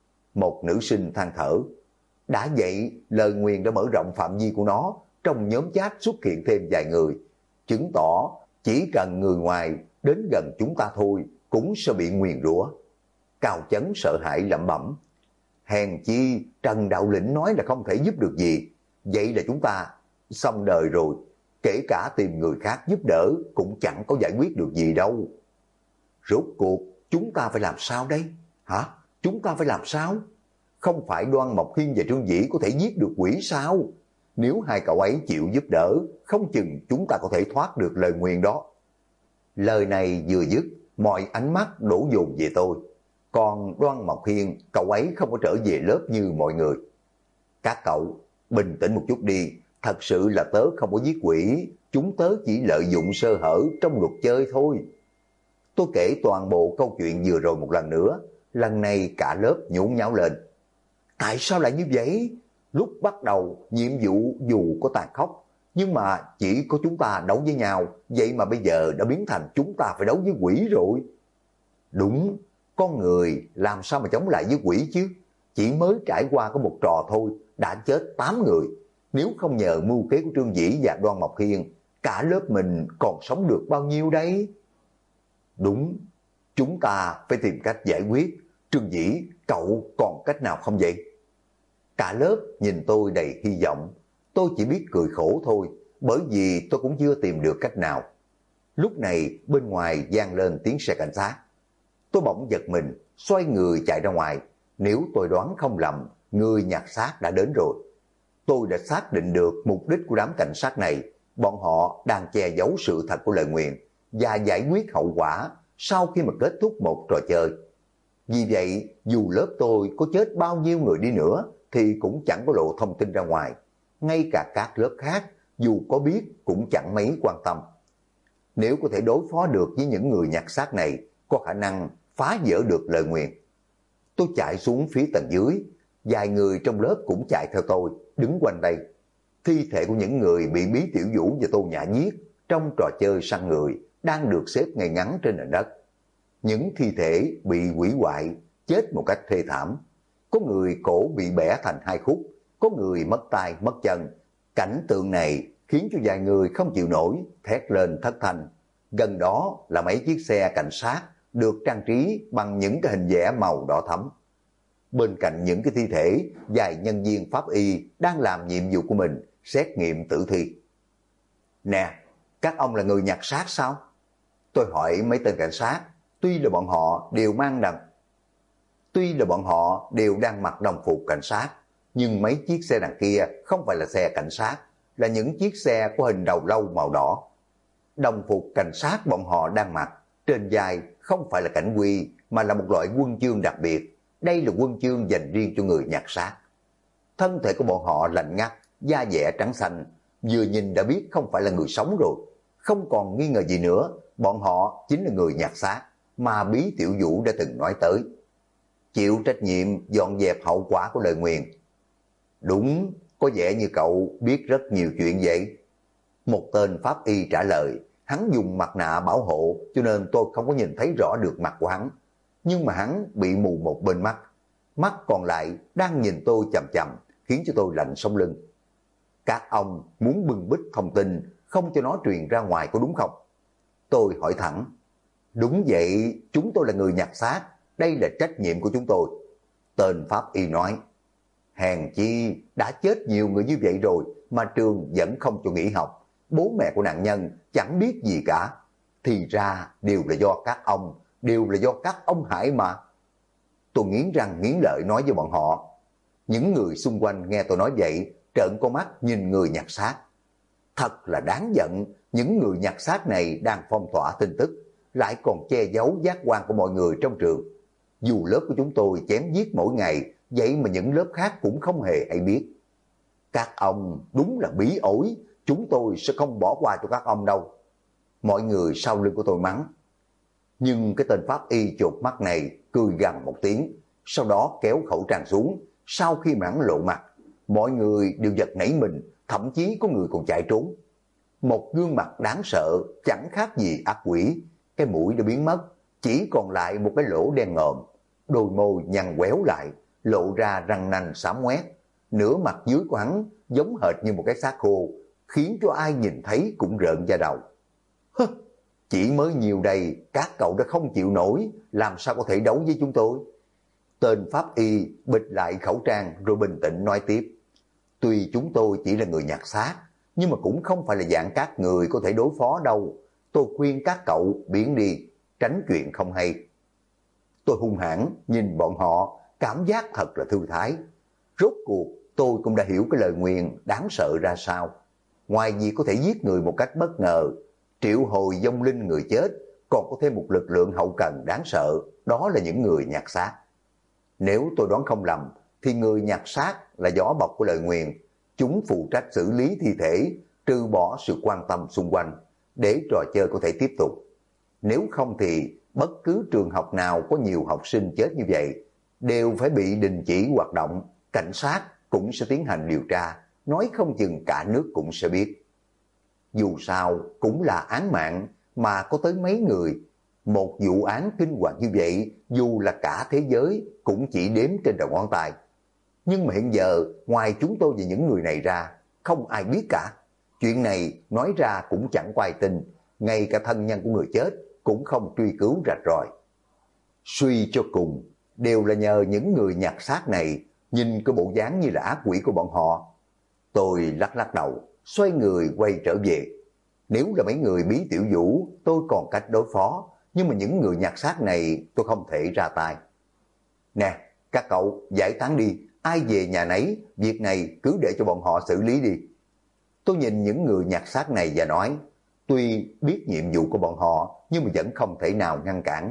Một nữ sinh than thở. Đã vậy, lời nguyền đã mở rộng phạm vi của nó, trong nhóm chat xuất hiện thêm vài người, chứng tỏ chỉ cần người ngoài đến gần chúng ta thôi cũng sẽ bị nguyền rủa. Cao Chấn sợ hãi lẩm bẩm. Hèn chi Trần Đạo Lĩnh nói là không thể giúp được gì, vậy là chúng ta xong đời rồi, kể cả tìm người khác giúp đỡ cũng chẳng có giải quyết được gì đâu. Rốt cuộc chúng ta phải làm sao đây? Hả? Chúng ta phải làm sao? Không phải Đoan Mộc Hiên và Trương Dĩ có thể giết được quỷ sao? Nếu hai cậu ấy chịu giúp đỡ, không chừng chúng ta có thể thoát được lời nguyền đó. Lời này vừa dứt, mọi ánh mắt đổ dồn về tôi. Còn Đoan Mộc Hiên, cậu ấy không có trở về lớp như mọi người. Các cậu, bình tĩnh một chút đi, thật sự là tớ không có giết quỷ, chúng tớ chỉ lợi dụng sơ hở trong luật chơi thôi. Tôi kể toàn bộ câu chuyện vừa rồi một lần nữa, lần này cả lớp nhốn nháo lên. Tại sao lại như vậy? Lúc bắt đầu, nhiệm vụ dù có tàn khốc, nhưng mà chỉ có chúng ta đấu với nhau, vậy mà bây giờ đã biến thành chúng ta phải đấu với quỷ rồi. Đúng, con người làm sao mà chống lại với quỷ chứ? Chỉ mới trải qua có một trò thôi, đã chết 8 người. Nếu không nhờ mưu kế của Trương Dĩ và Đoan Mộc Hiên, cả lớp mình còn sống được bao nhiêu đấy? Đúng, chúng ta phải tìm cách giải quyết. Trương Dĩ, cậu còn cách nào không vậy? Cả lớp nhìn tôi đầy hy vọng. Tôi chỉ biết cười khổ thôi, bởi vì tôi cũng chưa tìm được cách nào. Lúc này bên ngoài vang lên tiếng xe cảnh sát. Tôi bỗng giật mình, xoay người chạy ra ngoài. Nếu tôi đoán không lầm, người nhặt xác đã đến rồi. Tôi đã xác định được mục đích của đám cảnh sát này. Bọn họ đang che giấu sự thật của lời nguyền và giải quyết hậu quả sau khi mà kết thúc một trò chơi. Vì vậy, dù lớp tôi có chết bao nhiêu người đi nữa thì cũng chẳng có lộ thông tin ra ngoài. Ngay cả các lớp khác, dù có biết cũng chẳng mấy quan tâm. Nếu có thể đối phó được với những người nhặt xác này, có khả năng phá vỡ được lời nguyền. Tôi chạy xuống phía tầng dưới, vài người trong lớp cũng chạy theo tôi, đứng quanh đây. Thi thể của những người bị Bí Tiểu Vũ và Tô Nhã giết trong trò chơi săn người đang được xếp ngay ngắn trên nền đất. Những thi thể bị hủy hoại, chết một cách thê thảm. Có người cổ bị bẻ thành 2 khúc, có người mất tay, mất chân. Cảnh tượng này khiến cho vài người không chịu nổi, thét lên thất thanh. Gần đó là mấy chiếc xe cảnh sát được trang trí bằng những cái hình vẽ màu đỏ thẫm. Bên cạnh những cái thi thể, vài nhân viên pháp y đang làm nhiệm vụ của mình, xét nghiệm tử thi. Nè, các ông là người nhặt xác sao? Tôi hỏi mấy tên cảnh sát, tuy là bọn họ đều đang mặc đồng phục cảnh sát, nhưng mấy chiếc xe đằng kia không phải là xe cảnh sát, là những chiếc xe có hình đầu lâu màu đỏ. Đồng phục cảnh sát bọn họ đang mặc, trên vai không phải là cảnh quy, mà là một loại huân chương đặc biệt. Đây là huân chương dành riêng cho người nhặt xác. Thân thể của bọn họ lạnh ngắt, da dẻ trắng xanh, vừa nhìn đã biết không phải là người sống rồi. Không còn nghi ngờ gì nữa, bọn họ chính là người nhặt xác. mà Bí Tiểu Vũ đã từng nói tới. Chịu trách nhiệm dọn dẹp hậu quả của lời nguyền. Đúng, có vẻ như cậu biết rất nhiều chuyện vậy. Một tên pháp y trả lời, hắn dùng mặt nạ bảo hộ cho nên tôi không có nhìn thấy rõ được mặt của hắn. Nhưng mà hắn bị mù một bên mắt, mắt còn lại đang nhìn tôi chằm chằm, khiến cho tôi lạnh sống lưng. Các ông muốn bưng bít thông tin, không cho nó truyền ra ngoài có đúng không? Tôi hỏi thẳng. Đúng vậy, chúng tôi là người nhặt xác, đây là trách nhiệm của chúng tôi. Tên pháp y nói. Hèn chi đã chết nhiều người như vậy rồi mà trường vẫn không cho nghỉ học. Bố mẹ của nạn nhân chẳng biết gì cả. Thì ra đều là do các ông, đều là do các ông Hải mà. Tôi nghiến răng nghiến lợi nói với bọn họ. Những người xung quanh nghe tôi nói vậy, trợn con mắt nhìn người nhặt xác. Thật là đáng giận, những người nhặt xác này đang phong tỏa tin tức, lại còn che giấu giác quan của mọi người trong trường. Dù lớp của chúng tôi chém giết mỗi ngày, vậy mà những lớp khác cũng không hề hay biết. Các ông đúng là bí ổi, chúng tôi sẽ không bỏ qua cho các ông đâu. Mọi người sau lưng của tôi mắng. Nhưng cái tên pháp y chột mắt này cười gằn một tiếng, sau đó kéo khẩu trang xuống. Sau khi mắng lộ mặt, mọi người đều giật nảy mình, thậm chí có người còn chạy trốn. Một gương mặt đáng sợ, chẳng khác gì ác quỷ. Cái mũi đã biến mất, chỉ còn lại một cái lỗ đen ngòm. Đôi môi nhăn quéo lại, lộ ra răng nanh xám ngoét. Nửa mặt dưới của hắn giống hệt như một cái xác khô, khiến cho ai nhìn thấy cũng rợn da đầu. Hứ, chỉ mới nhiều đây, các cậu đã không chịu nổi, làm sao có thể đấu với chúng tôi? Tên pháp y bịt lại khẩu trang rồi bình tĩnh nói tiếp. Tuy chúng tôi chỉ là người nhặt xác, nhưng mà cũng không phải là dạng các người có thể đối phó đâu. Tôi khuyên các cậu biến đi, tránh chuyện không hay. Tôi hung hãn nhìn bọn họ, cảm giác thật là thư thái. Rốt cuộc tôi cũng đã hiểu cái lời nguyền đáng sợ ra sao. Ngoài việc có thể giết người một cách bất ngờ, triệu hồi vong linh người chết, còn có thêm một lực lượng hậu cần đáng sợ, đó là những người nhặt xác. Nếu tôi đoán không lầm, thì người nhặt xác là gió bọc của lời nguyền. Chúng phụ trách xử lý thi thể, trừ bỏ sự quan tâm xung quanh, để trò chơi có thể tiếp tục. Nếu không thì bất cứ trường học nào có nhiều học sinh chết như vậy, đều phải bị đình chỉ hoạt động, cảnh sát cũng sẽ tiến hành điều tra, nói không chừng cả nước cũng sẽ biết. Dù sao cũng là án mạng mà có tới mấy người, một vụ án kinh hoàng như vậy, dù là cả thế giới cũng chỉ đếm trên đầu ngón tay. Nhưng mà hiện giờ, ngoài chúng tôi và những người này ra, không ai biết cả. Chuyện này nói ra cũng chẳng có ai tin, ngay cả thân nhân của người chết cũng không truy cứu rạch ròi. Suy cho cùng, đều là nhờ những người nhặt xác này, nhìn cái bộ dáng như là ác quỷ của bọn họ. Tôi lắc lắc đầu, xoay người quay trở về. Nếu là mấy người Bí Tiểu Vũ, tôi còn cách đối phó, nhưng mà những người nhặt xác này tôi không thể ra tay. Nè, các cậu giải tán đi, ai về nhà nấy, việc này cứ để cho bọn họ xử lý đi. Tôi nhìn những người nhặt xác này và nói, tuy biết nhiệm vụ của bọn họ, nhưng mà vẫn không thể nào ngăn cản.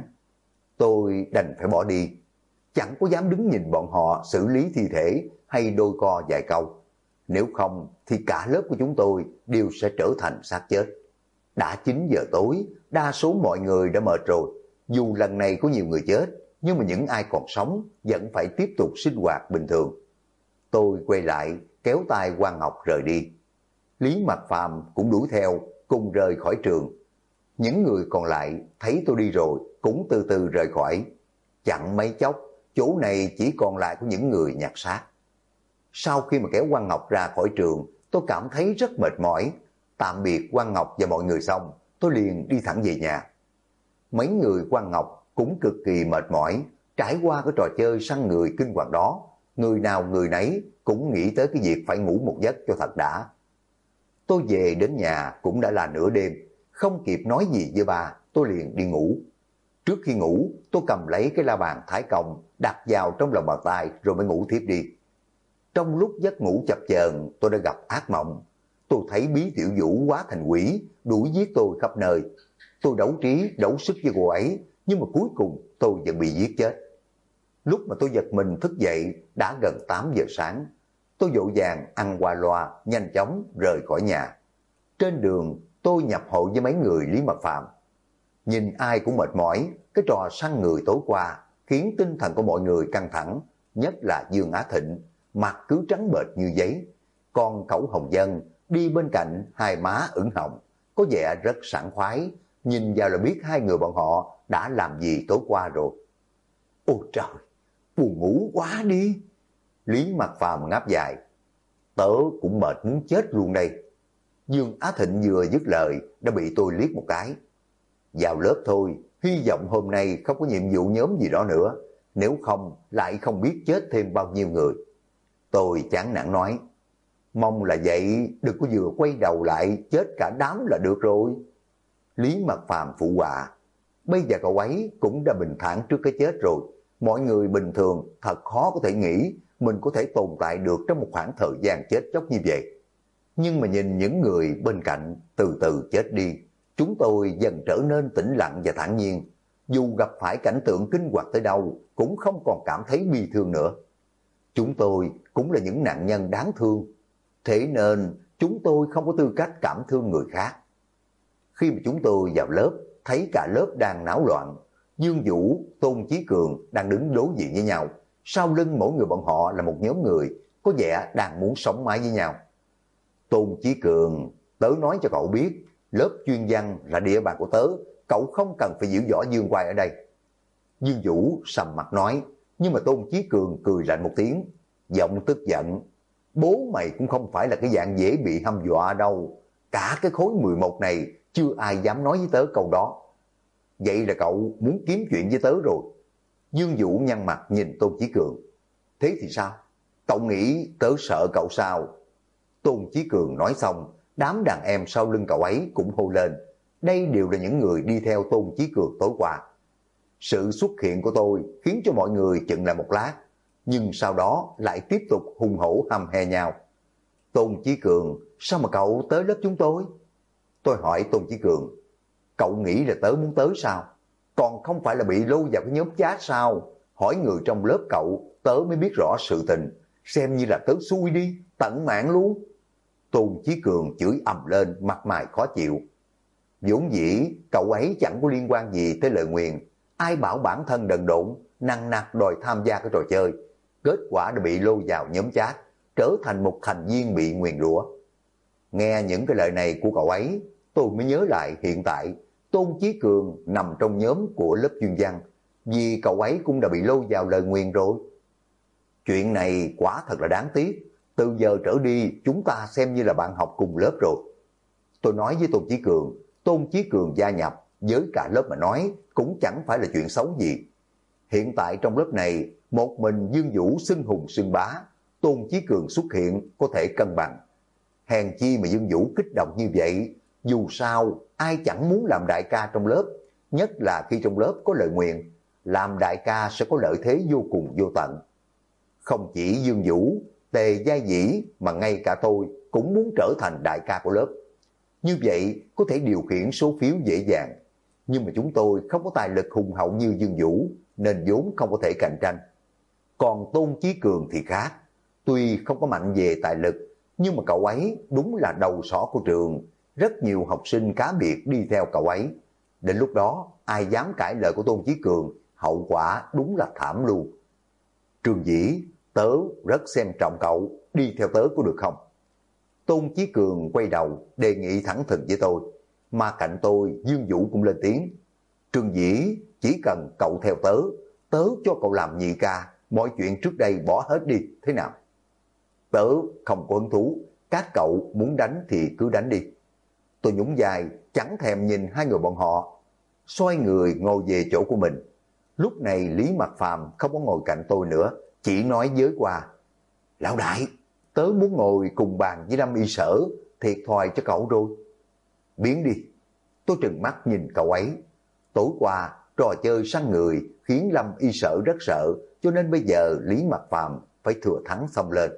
Tôi đành phải bỏ đi, chẳng có dám đứng nhìn bọn họ xử lý thi thể hay đôi co vài câu. Nếu không thì cả lớp của chúng tôi đều sẽ trở thành xác chết. Đã 9 giờ tối, đa số mọi người đã mệt rồi. Dù lần này có nhiều người chết, nhưng mà những ai còn sống vẫn phải tiếp tục sinh hoạt bình thường. Tôi quay lại, kéo tay Quang Ngọc rời đi. Lý Mạc Phàm cũng đuổi theo, cùng rời khỏi trường. Những người còn lại thấy tôi đi rồi, cũng từ từ rời khỏi. Chẳng mấy chốc, chỗ này chỉ còn lại của những người nhặt xác. Sau khi mà kéo Quang Ngọc ra khỏi trường, tôi cảm thấy rất mệt mỏi. Tạm biệt Quang Ngọc và mọi người xong, tôi liền đi thẳng về nhà. Mấy người Quang Ngọc cũng cực kỳ mệt mỏi, trải qua cái trò chơi săn người kinh hoàng đó. Người nào người nấy cũng nghĩ tới cái việc phải ngủ một giấc cho thật đã. Tôi về đến nhà cũng đã là nửa đêm, không kịp nói gì với bà, tôi liền đi ngủ. Trước khi ngủ, tôi cầm lấy cái la bàn thái công, đặt vào trong lòng bàn tay rồi mới ngủ tiếp đi. Trong lúc giấc ngủ chập chờn, tôi đã gặp ác mộng. Tôi thấy Bí Tiểu Vũ hóa thành quỷ, đuổi giết tôi khắp nơi. Tôi đấu trí, đấu sức với cô ấy, nhưng mà cuối cùng tôi vẫn bị giết chết. Lúc mà tôi giật mình thức dậy, đã gần 8 giờ sáng. Tôi vội vàng ăn qua loa, nhanh chóng rời khỏi nhà. Trên đường, tôi nhập hội với mấy người Lý Mạc Phàm. Nhìn ai cũng mệt mỏi, cái trò săn người tối qua khiến tinh thần của mọi người căng thẳng, nhất là Dương Á Thịnh, mặt cứ trắng bệch như giấy. Còn Cẩu Hồng Dân đi bên cạnh, hai má ửng hồng, có vẻ rất sảng khoái, nhìn vào là biết hai người bọn họ đã làm gì tối qua rồi. Ôi trời, buồn ngủ quá đi. Lý Mặc Phàm ngáp dài, tớ cũng mệt muốn chết luôn đây. Dương Á Thịnh vừa dứt lời đã bị tôi liếc một cái. Vào lớp thôi, hy vọng hôm nay không có nhiệm vụ nhóm gì đó nữa, nếu không lại không biết chết thêm bao nhiêu người. Tôi chán nản nói, mong là vậy, đừng có vừa quay đầu lại chết cả đám là được rồi. Lý Mặc Phàm phụ họa, bây giờ cậu ấy cũng đã bình thản trước cái chết rồi. Mọi người bình thường thật khó có thể nghĩ mình có thể tồn tại được trong một khoảng thời gian chết chóc như vậy. Nhưng mà nhìn những người bên cạnh từ từ chết đi, chúng tôi dần trở nên tĩnh lặng và thản nhiên. Dù gặp phải cảnh tượng kinh hoàng tới đâu, cũng không còn cảm thấy bi thương nữa. Chúng tôi cũng là những nạn nhân đáng thương, thế nên chúng tôi không có tư cách cảm thương người khác. Khi mà chúng tôi vào lớp, thấy cả lớp đang náo loạn. Dương Vũ, Tôn Chí Cường đang đứng đối diện với nhau. Sau lưng mỗi người bọn họ là một nhóm người, có vẻ đang muốn sống mái với nhau. Tôn Chí Cường, tớ nói cho cậu biết, lớp chuyên văn là địa bàn của tớ, cậu không cần phải giữ võ dương oai ở đây. Dương Vũ sầm mặt nói, nhưng mà Tôn Chí Cường cười lạnh một tiếng, giọng tức giận. Bố mày cũng không phải là cái dạng dễ bị hăm dọa đâu. Cả cái khối 11 này chưa ai dám nói với tớ câu đó. Vậy là cậu muốn kiếm chuyện với tớ rồi. Dương Vũ nhăn mặt nhìn Tôn Chí Cường. Thế thì sao? Cậu nghĩ tớ sợ cậu sao? Tôn Chí Cường nói xong, đám đàn em sau lưng cậu ấy cũng hô lên. Đây đều là những người đi theo Tôn Chí Cường tối qua. Sự xuất hiện của tôi khiến cho mọi người chững lại một lát, nhưng sau đó lại tiếp tục hùng hổ hăm he nhau. Tôn Chí Cường, sao mà cậu tới lớp chúng tôi? Tôi hỏi Tôn Chí Cường, cậu nghĩ là tớ muốn tới sao? Còn không phải là bị lôi vào cái nhóm chat sao? Hỏi người trong lớp cậu, tớ mới biết rõ sự tình. Xem như là tớ xui đi, tận mạng luôn. Tôn Chí Cường chửi ầm lên, mặt mày khó chịu. Vốn dĩ, cậu ấy chẳng có liên quan gì tới lời nguyền. Ai bảo bản thân đần độn, nằng nặc đòi tham gia cái trò chơi. Kết quả đã bị lôi vào nhóm chat, trở thành một thành viên bị nguyền rủa. Nghe những cái lời này của cậu ấy, tôi mới nhớ lại hiện tại Tôn Chí Cường nằm trong nhóm của lớp chuyên văn, vì cậu ấy cũng đã bị lôi vào lời nguyền rồi. Chuyện này quả thật là đáng tiếc, từ giờ trở đi chúng ta xem như là bạn học cùng lớp rồi. Tôi nói với Tôn Chí Cường gia nhập với cả lớp mà nói cũng chẳng phải là chuyện xấu gì. Hiện tại trong lớp này, một mình Dương Vũ xưng hùng xưng bá, Tôn Chí Cường xuất hiện có thể cân bằng. Hèn chi mà Dương Vũ kích động như vậy, dù sao ai chẳng muốn làm đại ca trong lớp, nhất là khi trong lớp có lời nguyền, làm đại ca sẽ có lợi thế vô cùng vô tận. Không chỉ Dương Vũ, Tề Gia Dĩ mà ngay cả tôi cũng muốn trở thành đại ca của lớp. Như vậy có thể điều khiển số phiếu dễ dàng, nhưng mà chúng tôi không có tài lực hùng hậu như Dương Vũ, nên vốn không có thể cạnh tranh. Còn Tôn Chí Cường thì khác, tuy không có mạnh về tài lực, nhưng mà cậu ấy đúng là đầu sỏ của trường, rất nhiều học sinh cá biệt đi theo cậu ấy. Đến lúc đó, ai dám cãi lời của Tôn Chí Cường, hậu quả đúng là thảm luôn. Trường Dĩ, tớ rất xem trọng cậu, đi theo tớ có được không? Tôn Chí Cường quay đầu, đề nghị thẳng thừng với tôi, mà cạnh tôi Dương Vũ cũng lên tiếng. Trường Dĩ, chỉ cần cậu theo tớ, tớ cho cậu làm nhị ca, mọi chuyện trước đây bỏ hết đi, thế nào? Tớ không có hứng thú, các cậu muốn đánh thì cứ đánh đi. Tôi nhún vai, chẳng thèm nhìn hai người bọn họ, xoay người ngồi về chỗ của mình. Lúc này Lý Mặc Phàm không có ngồi cạnh tôi nữa, chỉ nói với qua. Lão đại, tớ muốn ngồi cùng bàn với Lâm Y Sở, thiệt thòi cho cậu rồi. Biến đi. Tôi trừng mắt nhìn cậu ấy. Tối qua, trò chơi săn người khiến Lâm Y Sở rất sợ, cho nên bây giờ Lý Mặc Phàm phải thừa thắng xông lên.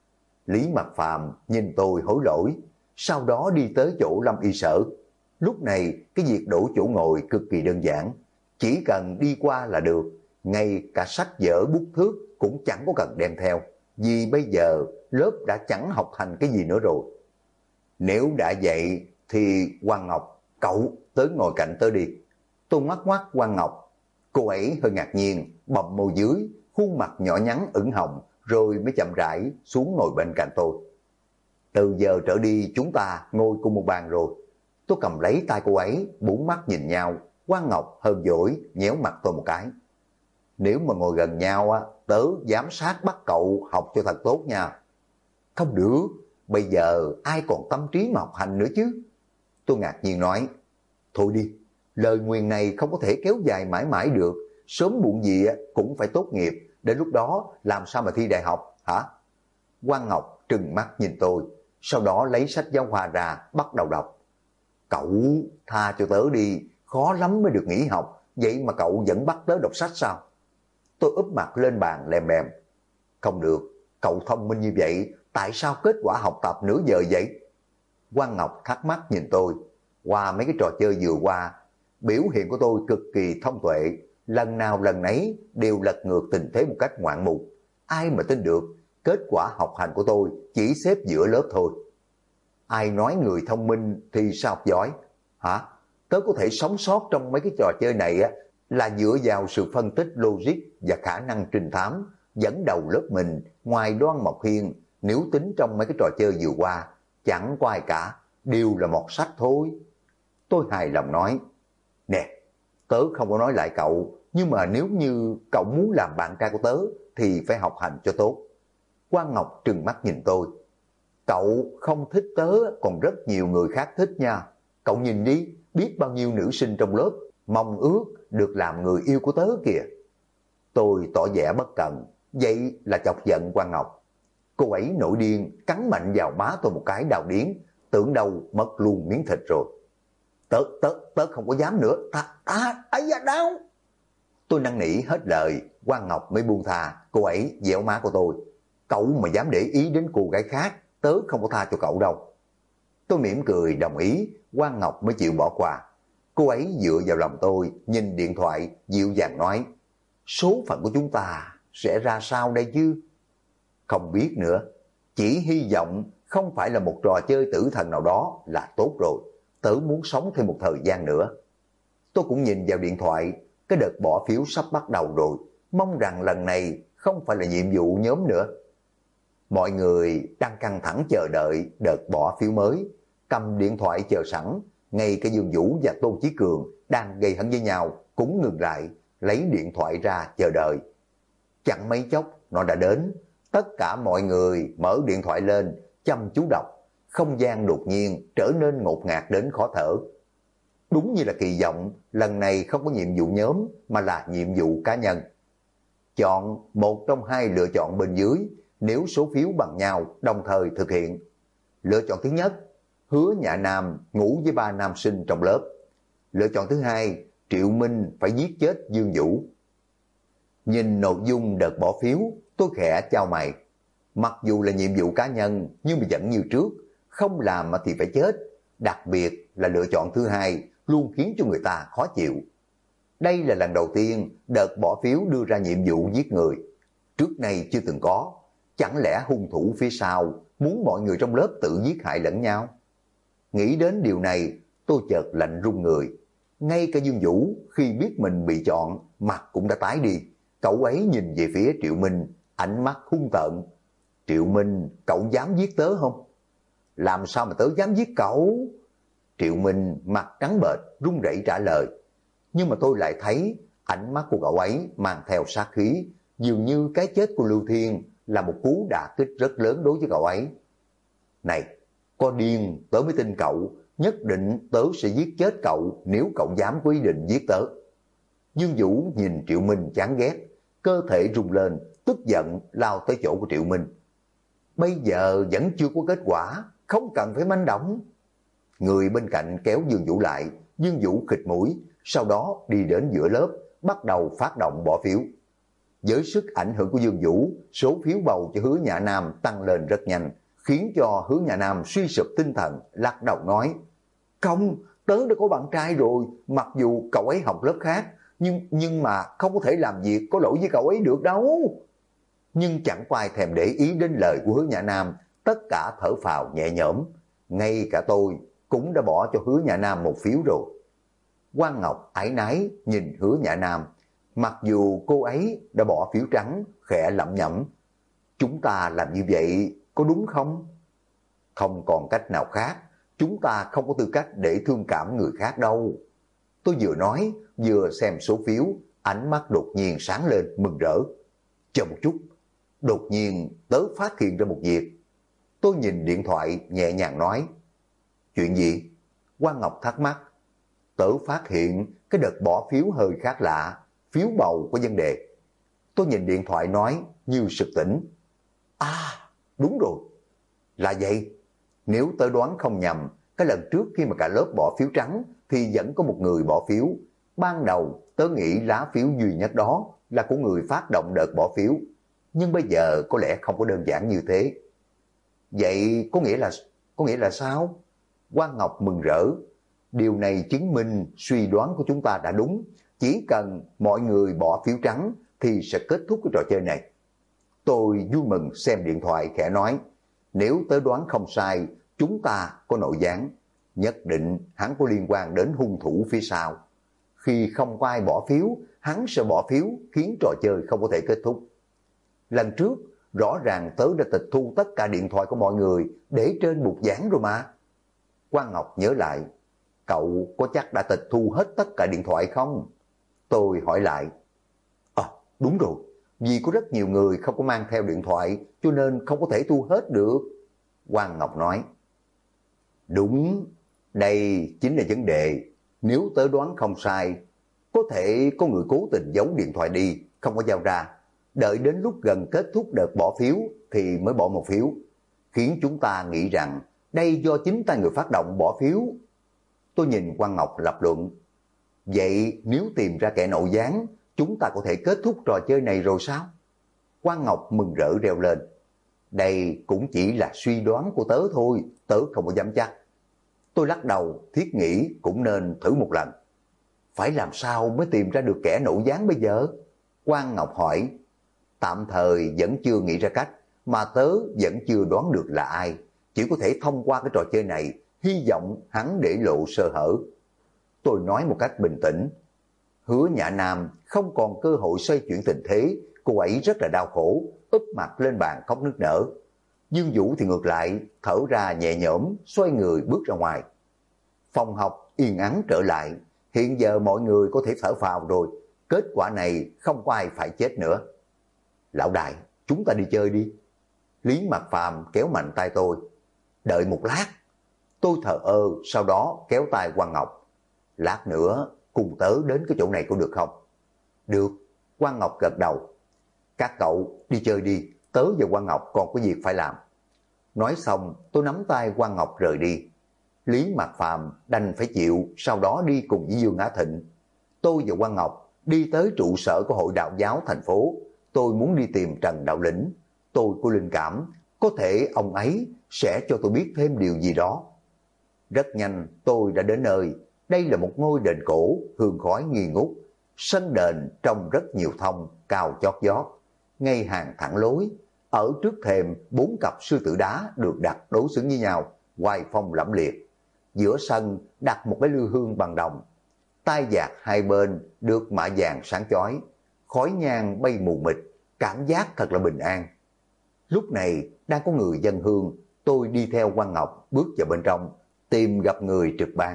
Lý Mặc Phàm nhìn tôi hối lỗi, sau đó đi tới chỗ Lâm Y Sở. Lúc này, cái việc đổi chỗ ngồi cực kỳ đơn giản, chỉ cần đi qua là được, ngay cả sách vở bút thước cũng chẳng có cần đem theo, vì bây giờ lớp đã chẳng học hành cái gì nữa rồi. Nếu đã vậy thì Hoàng Ngọc, cậu tới ngồi cạnh tớ đi. Tôi ngoắc ngoắc Quang Ngọc. Cô ấy hơi ngạc nhiên, bậm môi dưới, khuôn mặt nhỏ nhắn ửng hồng, rồi mới chậm rãi xuống ngồi bên cạnh tôi. Từ giờ trở đi chúng ta ngồi cùng một bàn rồi. Tôi cầm lấy tay cô ấy, bốn mắt nhìn nhau. Quang Ngọc hơn dỗi nhéo mặt tôi một cái. Nếu mà ngồi gần nhau á, tớ giám sát bắt cậu học cho thật tốt nha. Không được, bây giờ ai còn tâm trí mà học hành nữa chứ. Tôi ngạc nhiên nói, thôi đi, lời nguyền này không có thể kéo dài mãi mãi được, sớm muộn gì cũng phải tốt nghiệp, đến lúc đó làm sao mà thi đại học hả? Quang Ngọc trừng mắt nhìn tôi, sau đó lấy sách giáo khoa ra bắt đầu đọc. Cậu tha cho tớ đi, khó lắm mới được nghỉ học, vậy mà cậu vẫn bắt tớ đọc sách sao? Tôi úp mặt lên bàn lèm bèm. Không được, cậu thông minh như vậy, tại sao kết quả học tập nửa giờ vậy? Quang Ngọc thắc mắc nhìn tôi. Qua mấy cái trò chơi vừa qua, biểu hiện của tôi cực kỳ thông tuệ, lần nào lần nấy đều lật ngược tình thế một cách ngoạn mục. Ai mà tin được, kết quả học hành của tôi chỉ xếp giữa lớp thôi. Ai nói người thông minh thì sao học giỏi? Hả? Tớ có thể sống sót trong mấy cái trò chơi này là dựa vào sự phân tích logic và khả năng trinh thám, dẫn đầu lớp mình ngoài Đoan Mộc Hiên, nếu tính trong mấy cái trò chơi vừa qua, chẳng có ai cả, đều là một sách thôi. Tôi hài lòng nói, nè, tớ không có nói lại cậu, nhưng mà nếu như cậu muốn làm bạn trai của tớ thì phải học hành cho tốt. Quang Ngọc trừng mắt nhìn tôi, cậu không thích tớ còn rất nhiều người khác thích nha. Cậu nhìn đi, biết bao nhiêu nữ sinh trong lớp mong ước được làm người yêu của tớ kìa. Tôi tỏ vẻ bất cần, vậy là chọc giận Quang Ngọc. Cô ấy nổi điên, cắn mạnh vào má tôi một cái đau điếng, tưởng đâu mất luôn miếng thịt rồi. Tớ không có dám nữa, ấy da đau. Tôi năn nỉ hết lời, Quang Ngọc mới buông tha, cô ấy dẻo má của tôi. Cậu mà dám để ý đến cô gái khác, tớ không có tha cho cậu đâu. Tôi mỉm cười đồng ý, Quang Ngọc mới chịu bỏ qua. Cô ấy dựa vào lòng tôi, nhìn điện thoại, dịu dàng nói, số phận của chúng ta sẽ ra sao đây chứ? Không biết nữa, chỉ hy vọng không phải là một trò chơi tử thần nào đó là tốt rồi, tớ muốn sống thêm một thời gian nữa. Tôi cũng nhìn vào điện thoại, cái đợt bỏ phiếu sắp bắt đầu rồi, mong rằng lần này không phải là nhiệm vụ nhóm nữa. Mọi người đang căng thẳng chờ đợi đợt bỏ phiếu mới, cầm điện thoại chờ sẵn, ngay cả Dương Vũ và Tôn Chí Cường đang gây hấn với nhau cũng ngừng lại, lấy điện thoại ra chờ đợi. Chẳng mấy chốc nó đã đến, tất cả mọi người mở điện thoại lên, chăm chú đọc, không gian đột nhiên trở nên ngột ngạt đến khó thở. Đúng như là kỳ vọng, lần này không có nhiệm vụ nhóm mà là nhiệm vụ cá nhân. Chọn một trong hai lựa chọn bên dưới, nếu số phiếu bằng nhau đồng thời thực hiện. Lựa chọn thứ nhất, Hứa Nhã Nam ngủ với 3 nam sinh trong lớp. Lựa chọn thứ hai, Triệu Minh phải giết chết Dương Vũ. Nhìn nội dung đợt bỏ phiếu, tôi khẽ chau mày. Mặc dù là nhiệm vụ cá nhân, nhưng mà vẫn như trước, không làm mà thì phải chết. Đặc biệt là lựa chọn thứ hai, luôn khiến cho người ta khó chịu. Đây là lần đầu tiên đợt bỏ phiếu đưa ra nhiệm vụ giết người. Trước nay chưa từng có. Chẳng lẽ hung thủ phía sau muốn mọi người trong lớp tự giết hại lẫn nhau? Nghĩ đến điều này, tôi chợt lạnh run người. Ngay cả Dương Vũ khi biết mình bị chọn, mặt cũng đã tái đi. Cậu ấy nhìn về phía Triệu Minh, ánh mắt hung tợn. Triệu Minh, cậu dám giết tớ không? Làm sao mà tớ dám giết cậu? Triệu Minh mặt trắng bệch, run rẩy trả lời. Nhưng mà tôi lại thấy ánh mắt của cậu ấy mang theo sát khí, dường như cái chết của Lưu Thiên là một cú đả kích rất lớn đối với cậu ấy. Này, có điên tớ mới tin cậu, nhất định tớ sẽ giết chết cậu nếu cậu dám có ý định giết tớ. Dương Vũ nhìn Triệu Minh chán ghét, cơ thể rung lên, tức giận lao tới chỗ của Triệu Minh. Bây giờ vẫn chưa có kết quả, không cần phải manh động. Người bên cạnh kéo Dương Vũ lại, Dương Vũ khịt mũi, sau đó đi đến giữa lớp, bắt đầu phát động bỏ phiếu. Với sức ảnh hưởng của Dương Vũ, số phiếu bầu cho Hứa Nhã Nam tăng lên rất nhanh, khiến cho Hứa Nhã Nam suy sụp tinh thần, lắc đầu nói, không, tớ đã có bạn trai rồi, mặc dù cậu ấy học lớp khác, nhưng mà không có thể làm việc có lỗi với cậu ấy được đâu. Nhưng chẳng có ai thèm để ý đến lời của Hứa Nhã Nam, tất cả thở phào nhẹ nhõm. Ngay cả tôi cũng đã bỏ cho Hứa Nhã Nam một phiếu rồi. Quang Ngọc ái nái nhìn Hứa Nhã Nam, mặc dù cô ấy đã bỏ phiếu trắng, khẽ lẩm nhẩm. Chúng ta làm như vậy có đúng không? Không còn cách nào khác, chúng ta không có tư cách để thương cảm người khác đâu. Tôi vừa nói, vừa xem số phiếu, ánh mắt đột nhiên sáng lên mừng rỡ. Chờ một chút, đột nhiên tớ phát hiện ra một việc. Tôi nhìn điện thoại nhẹ nhàng nói. Chuyện gì? Quang Ngọc thắc mắc. Tớ phát hiện cái đợt bỏ phiếu hơi khác lạ, phiếu bầu có vấn đề. Tôi nhìn điện thoại nói như sực tỉnh. À, đúng rồi. Là vậy, nếu tớ đoán không nhầm, cái lần trước khi mà cả lớp bỏ phiếu trắng thì vẫn có một người bỏ phiếu. Ban đầu tớ nghĩ lá phiếu duy nhất đó là của người phát động đợt bỏ phiếu. Nhưng bây giờ có lẽ không có đơn giản như thế. Vậy có nghĩa là sao? Quang Ngọc mừng rỡ. Điều này chứng minh suy đoán của chúng ta đã đúng. Chỉ cần mọi người bỏ phiếu trắng thì sẽ kết thúc cái trò chơi này. Tôi vui mừng xem điện thoại khẽ nói. Nếu tớ đoán không sai, chúng ta có nội gián. Nhất định hắn có liên quan đến hung thủ phía sau. Khi không có ai bỏ phiếu, hắn sẽ bỏ phiếu khiến trò chơi không có thể kết thúc. Lần trước, rõ ràng tớ đã tịch thu tất cả điện thoại của mọi người để trên bục giảng rồi mà. Quang Ngọc nhớ lại, cậu có chắc đã tịch thu hết tất cả điện thoại không? Tôi hỏi lại. Đúng rồi, vì có rất nhiều người không có mang theo điện thoại cho nên không có thể thu hết được. Quang Ngọc nói. Đúng, đây chính là vấn đề. Nếu tớ đoán không sai, có thể có người cố tình giấu điện thoại đi, không có giao ra. Đợi đến lúc gần kết thúc đợt bỏ phiếu thì mới bỏ một phiếu, khiến chúng ta nghĩ rằng đây do chính tay người phát động bỏ phiếu. Tôi nhìn Quang Ngọc lập luận. Vậy nếu tìm ra kẻ nội gián, chúng ta có thể kết thúc trò chơi này rồi sao? Quang Ngọc mừng rỡ reo lên. Đây cũng chỉ là suy đoán của tớ thôi, tớ không có dám chắc. Tôi lắc đầu, thiết nghĩ cũng nên thử một lần. Phải làm sao mới tìm ra được kẻ nội gián bây giờ? Quang Ngọc hỏi. Tạm thời vẫn chưa nghĩ ra cách, mà tớ vẫn chưa đoán được là ai. Chỉ có thể thông qua cái trò chơi này, hy vọng hắn để lộ sơ hở. Tôi nói một cách bình tĩnh. Hứa Nhã Nam không còn cơ hội xoay chuyển tình thế, cô ấy rất là đau khổ, úp mặt lên bàn khóc nức nở. Dương Vũ thì ngược lại, thở ra nhẹ nhõm, xoay người bước ra ngoài. Phòng học yên ắng trở lại, hiện giờ mọi người có thể thở phào rồi, kết quả này không có ai phải chết nữa. Lão đại, chúng ta đi chơi đi. Lý Mạc Phàm kéo mạnh tay tôi. Đợi một lát. Tôi thờ ơ, sau đó kéo tay Quang Ngọc. Lát nữa cùng tớ đến cái chỗ này có được không? Được, Quang Ngọc gật đầu. Các cậu đi chơi đi, tớ và Quang Ngọc còn có việc phải làm. Nói xong tôi nắm tay Quang Ngọc rời đi. Lý Mạc Phàm đành phải chịu, sau đó đi cùng với Dương Á Thịnh. Tôi và Quang Ngọc đi tới trụ sở của hội đạo giáo thành phố. Tôi muốn đi tìm Trần Đạo Lĩnh. Tôi có linh cảm, có thể ông ấy sẽ cho tôi biết thêm điều gì đó. Rất nhanh tôi đã đến nơi. Đây là một ngôi đền cổ, hương khói nghi ngút. Sân đền trông rất nhiều thông, cao chót vót. Ngay hàng thẳng lối, ở trước thềm 4 cặp sư tử đá được đặt đối xứng với nhau, oai phong lẫm liệt. Giữa sân đặt một cái lư hương bằng đồng. Tai vạc hai bên được mạ vàng sáng chói, khói nhang bay mù mịt, cảm giác thật là bình an. Lúc này đang có người dâng hương, tôi đi theo Quang Ngọc bước vào bên trong, tìm gặp người trực ban.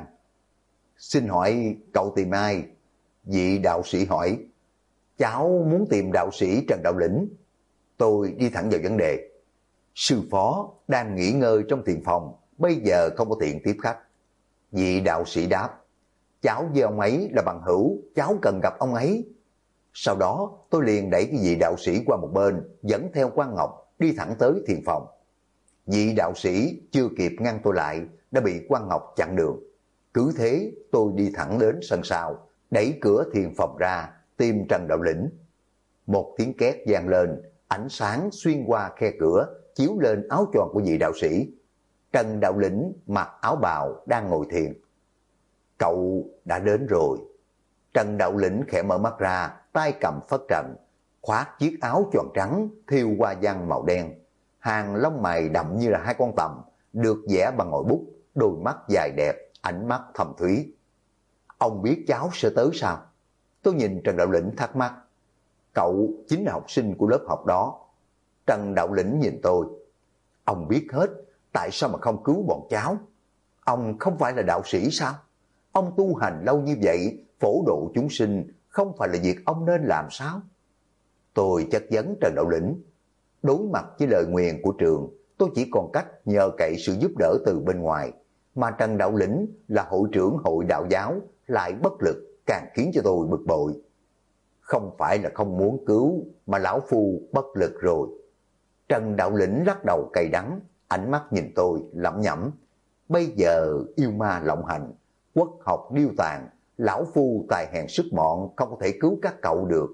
Xin hỏi cậu tìm ai? Vị đạo sĩ hỏi. Cháu muốn tìm đạo sĩ Trần Đạo Lĩnh. Tôi đi thẳng vào vấn đề. Sư phó đang nghỉ ngơi trong thiền phòng, bây giờ không có tiện tiếp khách. Vị đạo sĩ đáp. Cháu với ông ấy là bằng hữu, cháu cần gặp ông ấy. Sau đó tôi liền đẩy cái vị đạo sĩ qua một bên, dẫn theo Quang Ngọc đi thẳng tới thiền phòng. Vị đạo sĩ chưa kịp ngăn tôi lại, đã bị Quang Ngọc chặn đường. Cứ thế tôi đi thẳng đến sân sau, đẩy cửa thiền phòng ra, tìm Trần Đạo Lĩnh. Một tiếng két vang lên, ánh sáng xuyên qua khe cửa, chiếu lên áo choàng của vị đạo sĩ. Trần Đạo Lĩnh mặc áo bào đang ngồi thiền. Cậu đã đến rồi. Trần Đạo Lĩnh khẽ mở mắt ra, tay cầm phất trần, khoác chiếc áo choàng trắng thêu hoa văn màu đen. Hàng lông mày đậm như là hai con tằm, được vẽ bằng ngòi bút, đôi mắt dài đẹp, ánh mắt thâm thúy. Ông biết cháu sẽ tới sao? Tôi nhìn Trần Đạo Lĩnh thắc mắc. Cậu chính là học sinh của lớp học đó. Trần Đạo Lĩnh nhìn tôi. Ông biết hết, tại sao mà không cứu bọn cháu? Ông không phải là đạo sĩ sao? Ông tu hành lâu như vậy, phổ độ chúng sinh, không phải là việc ông nên làm sao? Tôi chất vấn Trần Đạo Lĩnh. Đối mặt với lời nguyền của trường, tôi chỉ còn cách nhờ cậy sự giúp đỡ từ bên ngoài. Mà Trần Đạo Lĩnh là hội trưởng hội đạo giáo, lại bất lực, càng khiến cho tôi bực bội. Không phải là không muốn cứu, mà lão phu bất lực rồi. Trần Đạo Lĩnh lắc đầu cay đắng, ánh mắt nhìn tôi lẩm nhẩm. Bây giờ yêu ma lộng hành, quốc học điêu tàn, lão phu tài hèn sức mọn không có thể cứu các cậu được.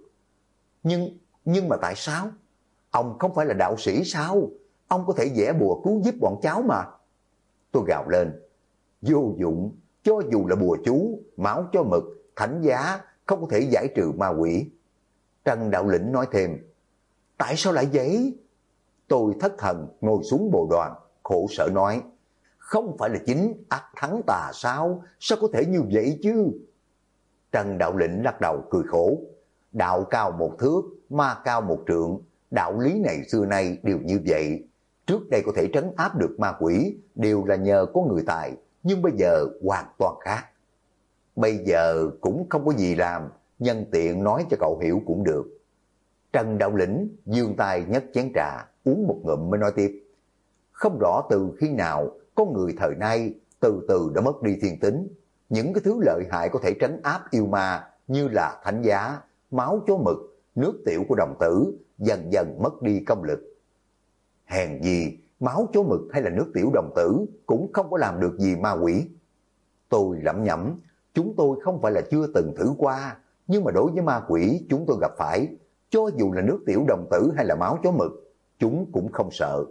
Nhưng mà tại sao? Ông không phải là đạo sĩ sao? Ông có thể vẽ bùa cứu giúp bọn cháu mà. Tôi gào lên. Vô dụng, cho dù là bùa chú, máu cho mực, thánh giá, không có thể giải trừ ma quỷ. Trần Đạo Lĩnh nói thêm. Tại sao lại vậy? Tôi thất thần ngồi xuống bồ đoàn, khổ sở nói. Không phải là chính ắt thắng tà sao? Sao có thể như vậy chứ? Trần Đạo Lĩnh lắc đầu cười khổ. Đạo cao một thước, ma cao một trượng. Đạo lý này xưa nay đều như vậy. Trước đây có thể trấn áp được ma quỷ đều là nhờ có người tài, nhưng bây giờ hoàn toàn khác. Bây giờ cũng không có gì làm, nhân tiện nói cho cậu hiểu cũng được. Trần Đạo Lĩnh giương tay nhấc chén trà, uống một ngụm mới nói tiếp. Không rõ từ khi nào con người thời nay từ từ đã mất đi thiên tính. Những cái thứ lợi hại có thể trấn áp yêu ma như là thánh giá, máu chó mực, nước tiểu của đồng tử dần dần mất đi công lực. Hèn gì máu chó mực hay là nước tiểu đồng tử cũng không có làm được gì ma quỷ. Tôi lẩm nhẩm, chúng tôi không phải là chưa từng thử qua, nhưng mà đối với ma quỷ chúng tôi gặp phải, cho dù là nước tiểu đồng tử hay là máu chó mực, chúng cũng không sợ.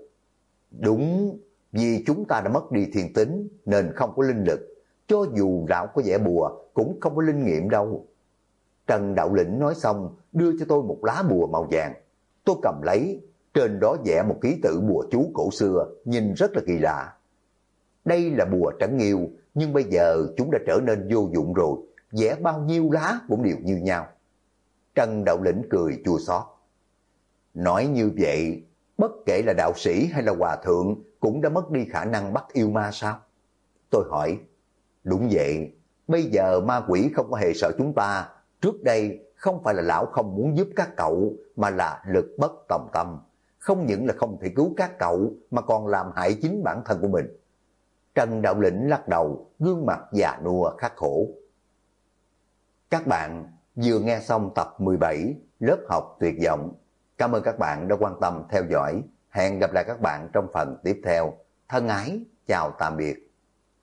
Đúng, vì chúng ta đã mất đi thiên tính nên không có linh lực, cho dù lão có vẽ bùa cũng không có linh nghiệm đâu. Trần Đạo Lĩnh nói xong đưa cho tôi một lá bùa màu vàng. Tôi cầm lấy, trên đó vẽ một ký tự bùa chú cổ xưa, nhìn rất là kỳ lạ. Đây là bùa trấn yêu, nhưng bây giờ chúng đã trở nên vô dụng rồi, vẽ bao nhiêu lá cũng đều như nhau. Trần Đạo Lĩnh cười chua xót. Nói như vậy, bất kể là đạo sĩ hay là hòa thượng cũng đã mất đi khả năng bắt yêu ma sao? Tôi hỏi. Đúng vậy, bây giờ ma quỷ không có hề sợ chúng ta. Trước đây không phải là lão không muốn giúp các cậu, mà là lực bất tòng tâm. Không những là không thể cứu các cậu, mà còn làm hại chính bản thân của mình. Trần Đạo Lĩnh lắc đầu, gương mặt già nua khắc khổ. Các bạn vừa nghe xong tập 17 lớp học tuyệt vọng. Cảm ơn các bạn đã quan tâm theo dõi. Hẹn gặp lại các bạn trong phần tiếp theo. Thân ái, chào tạm biệt.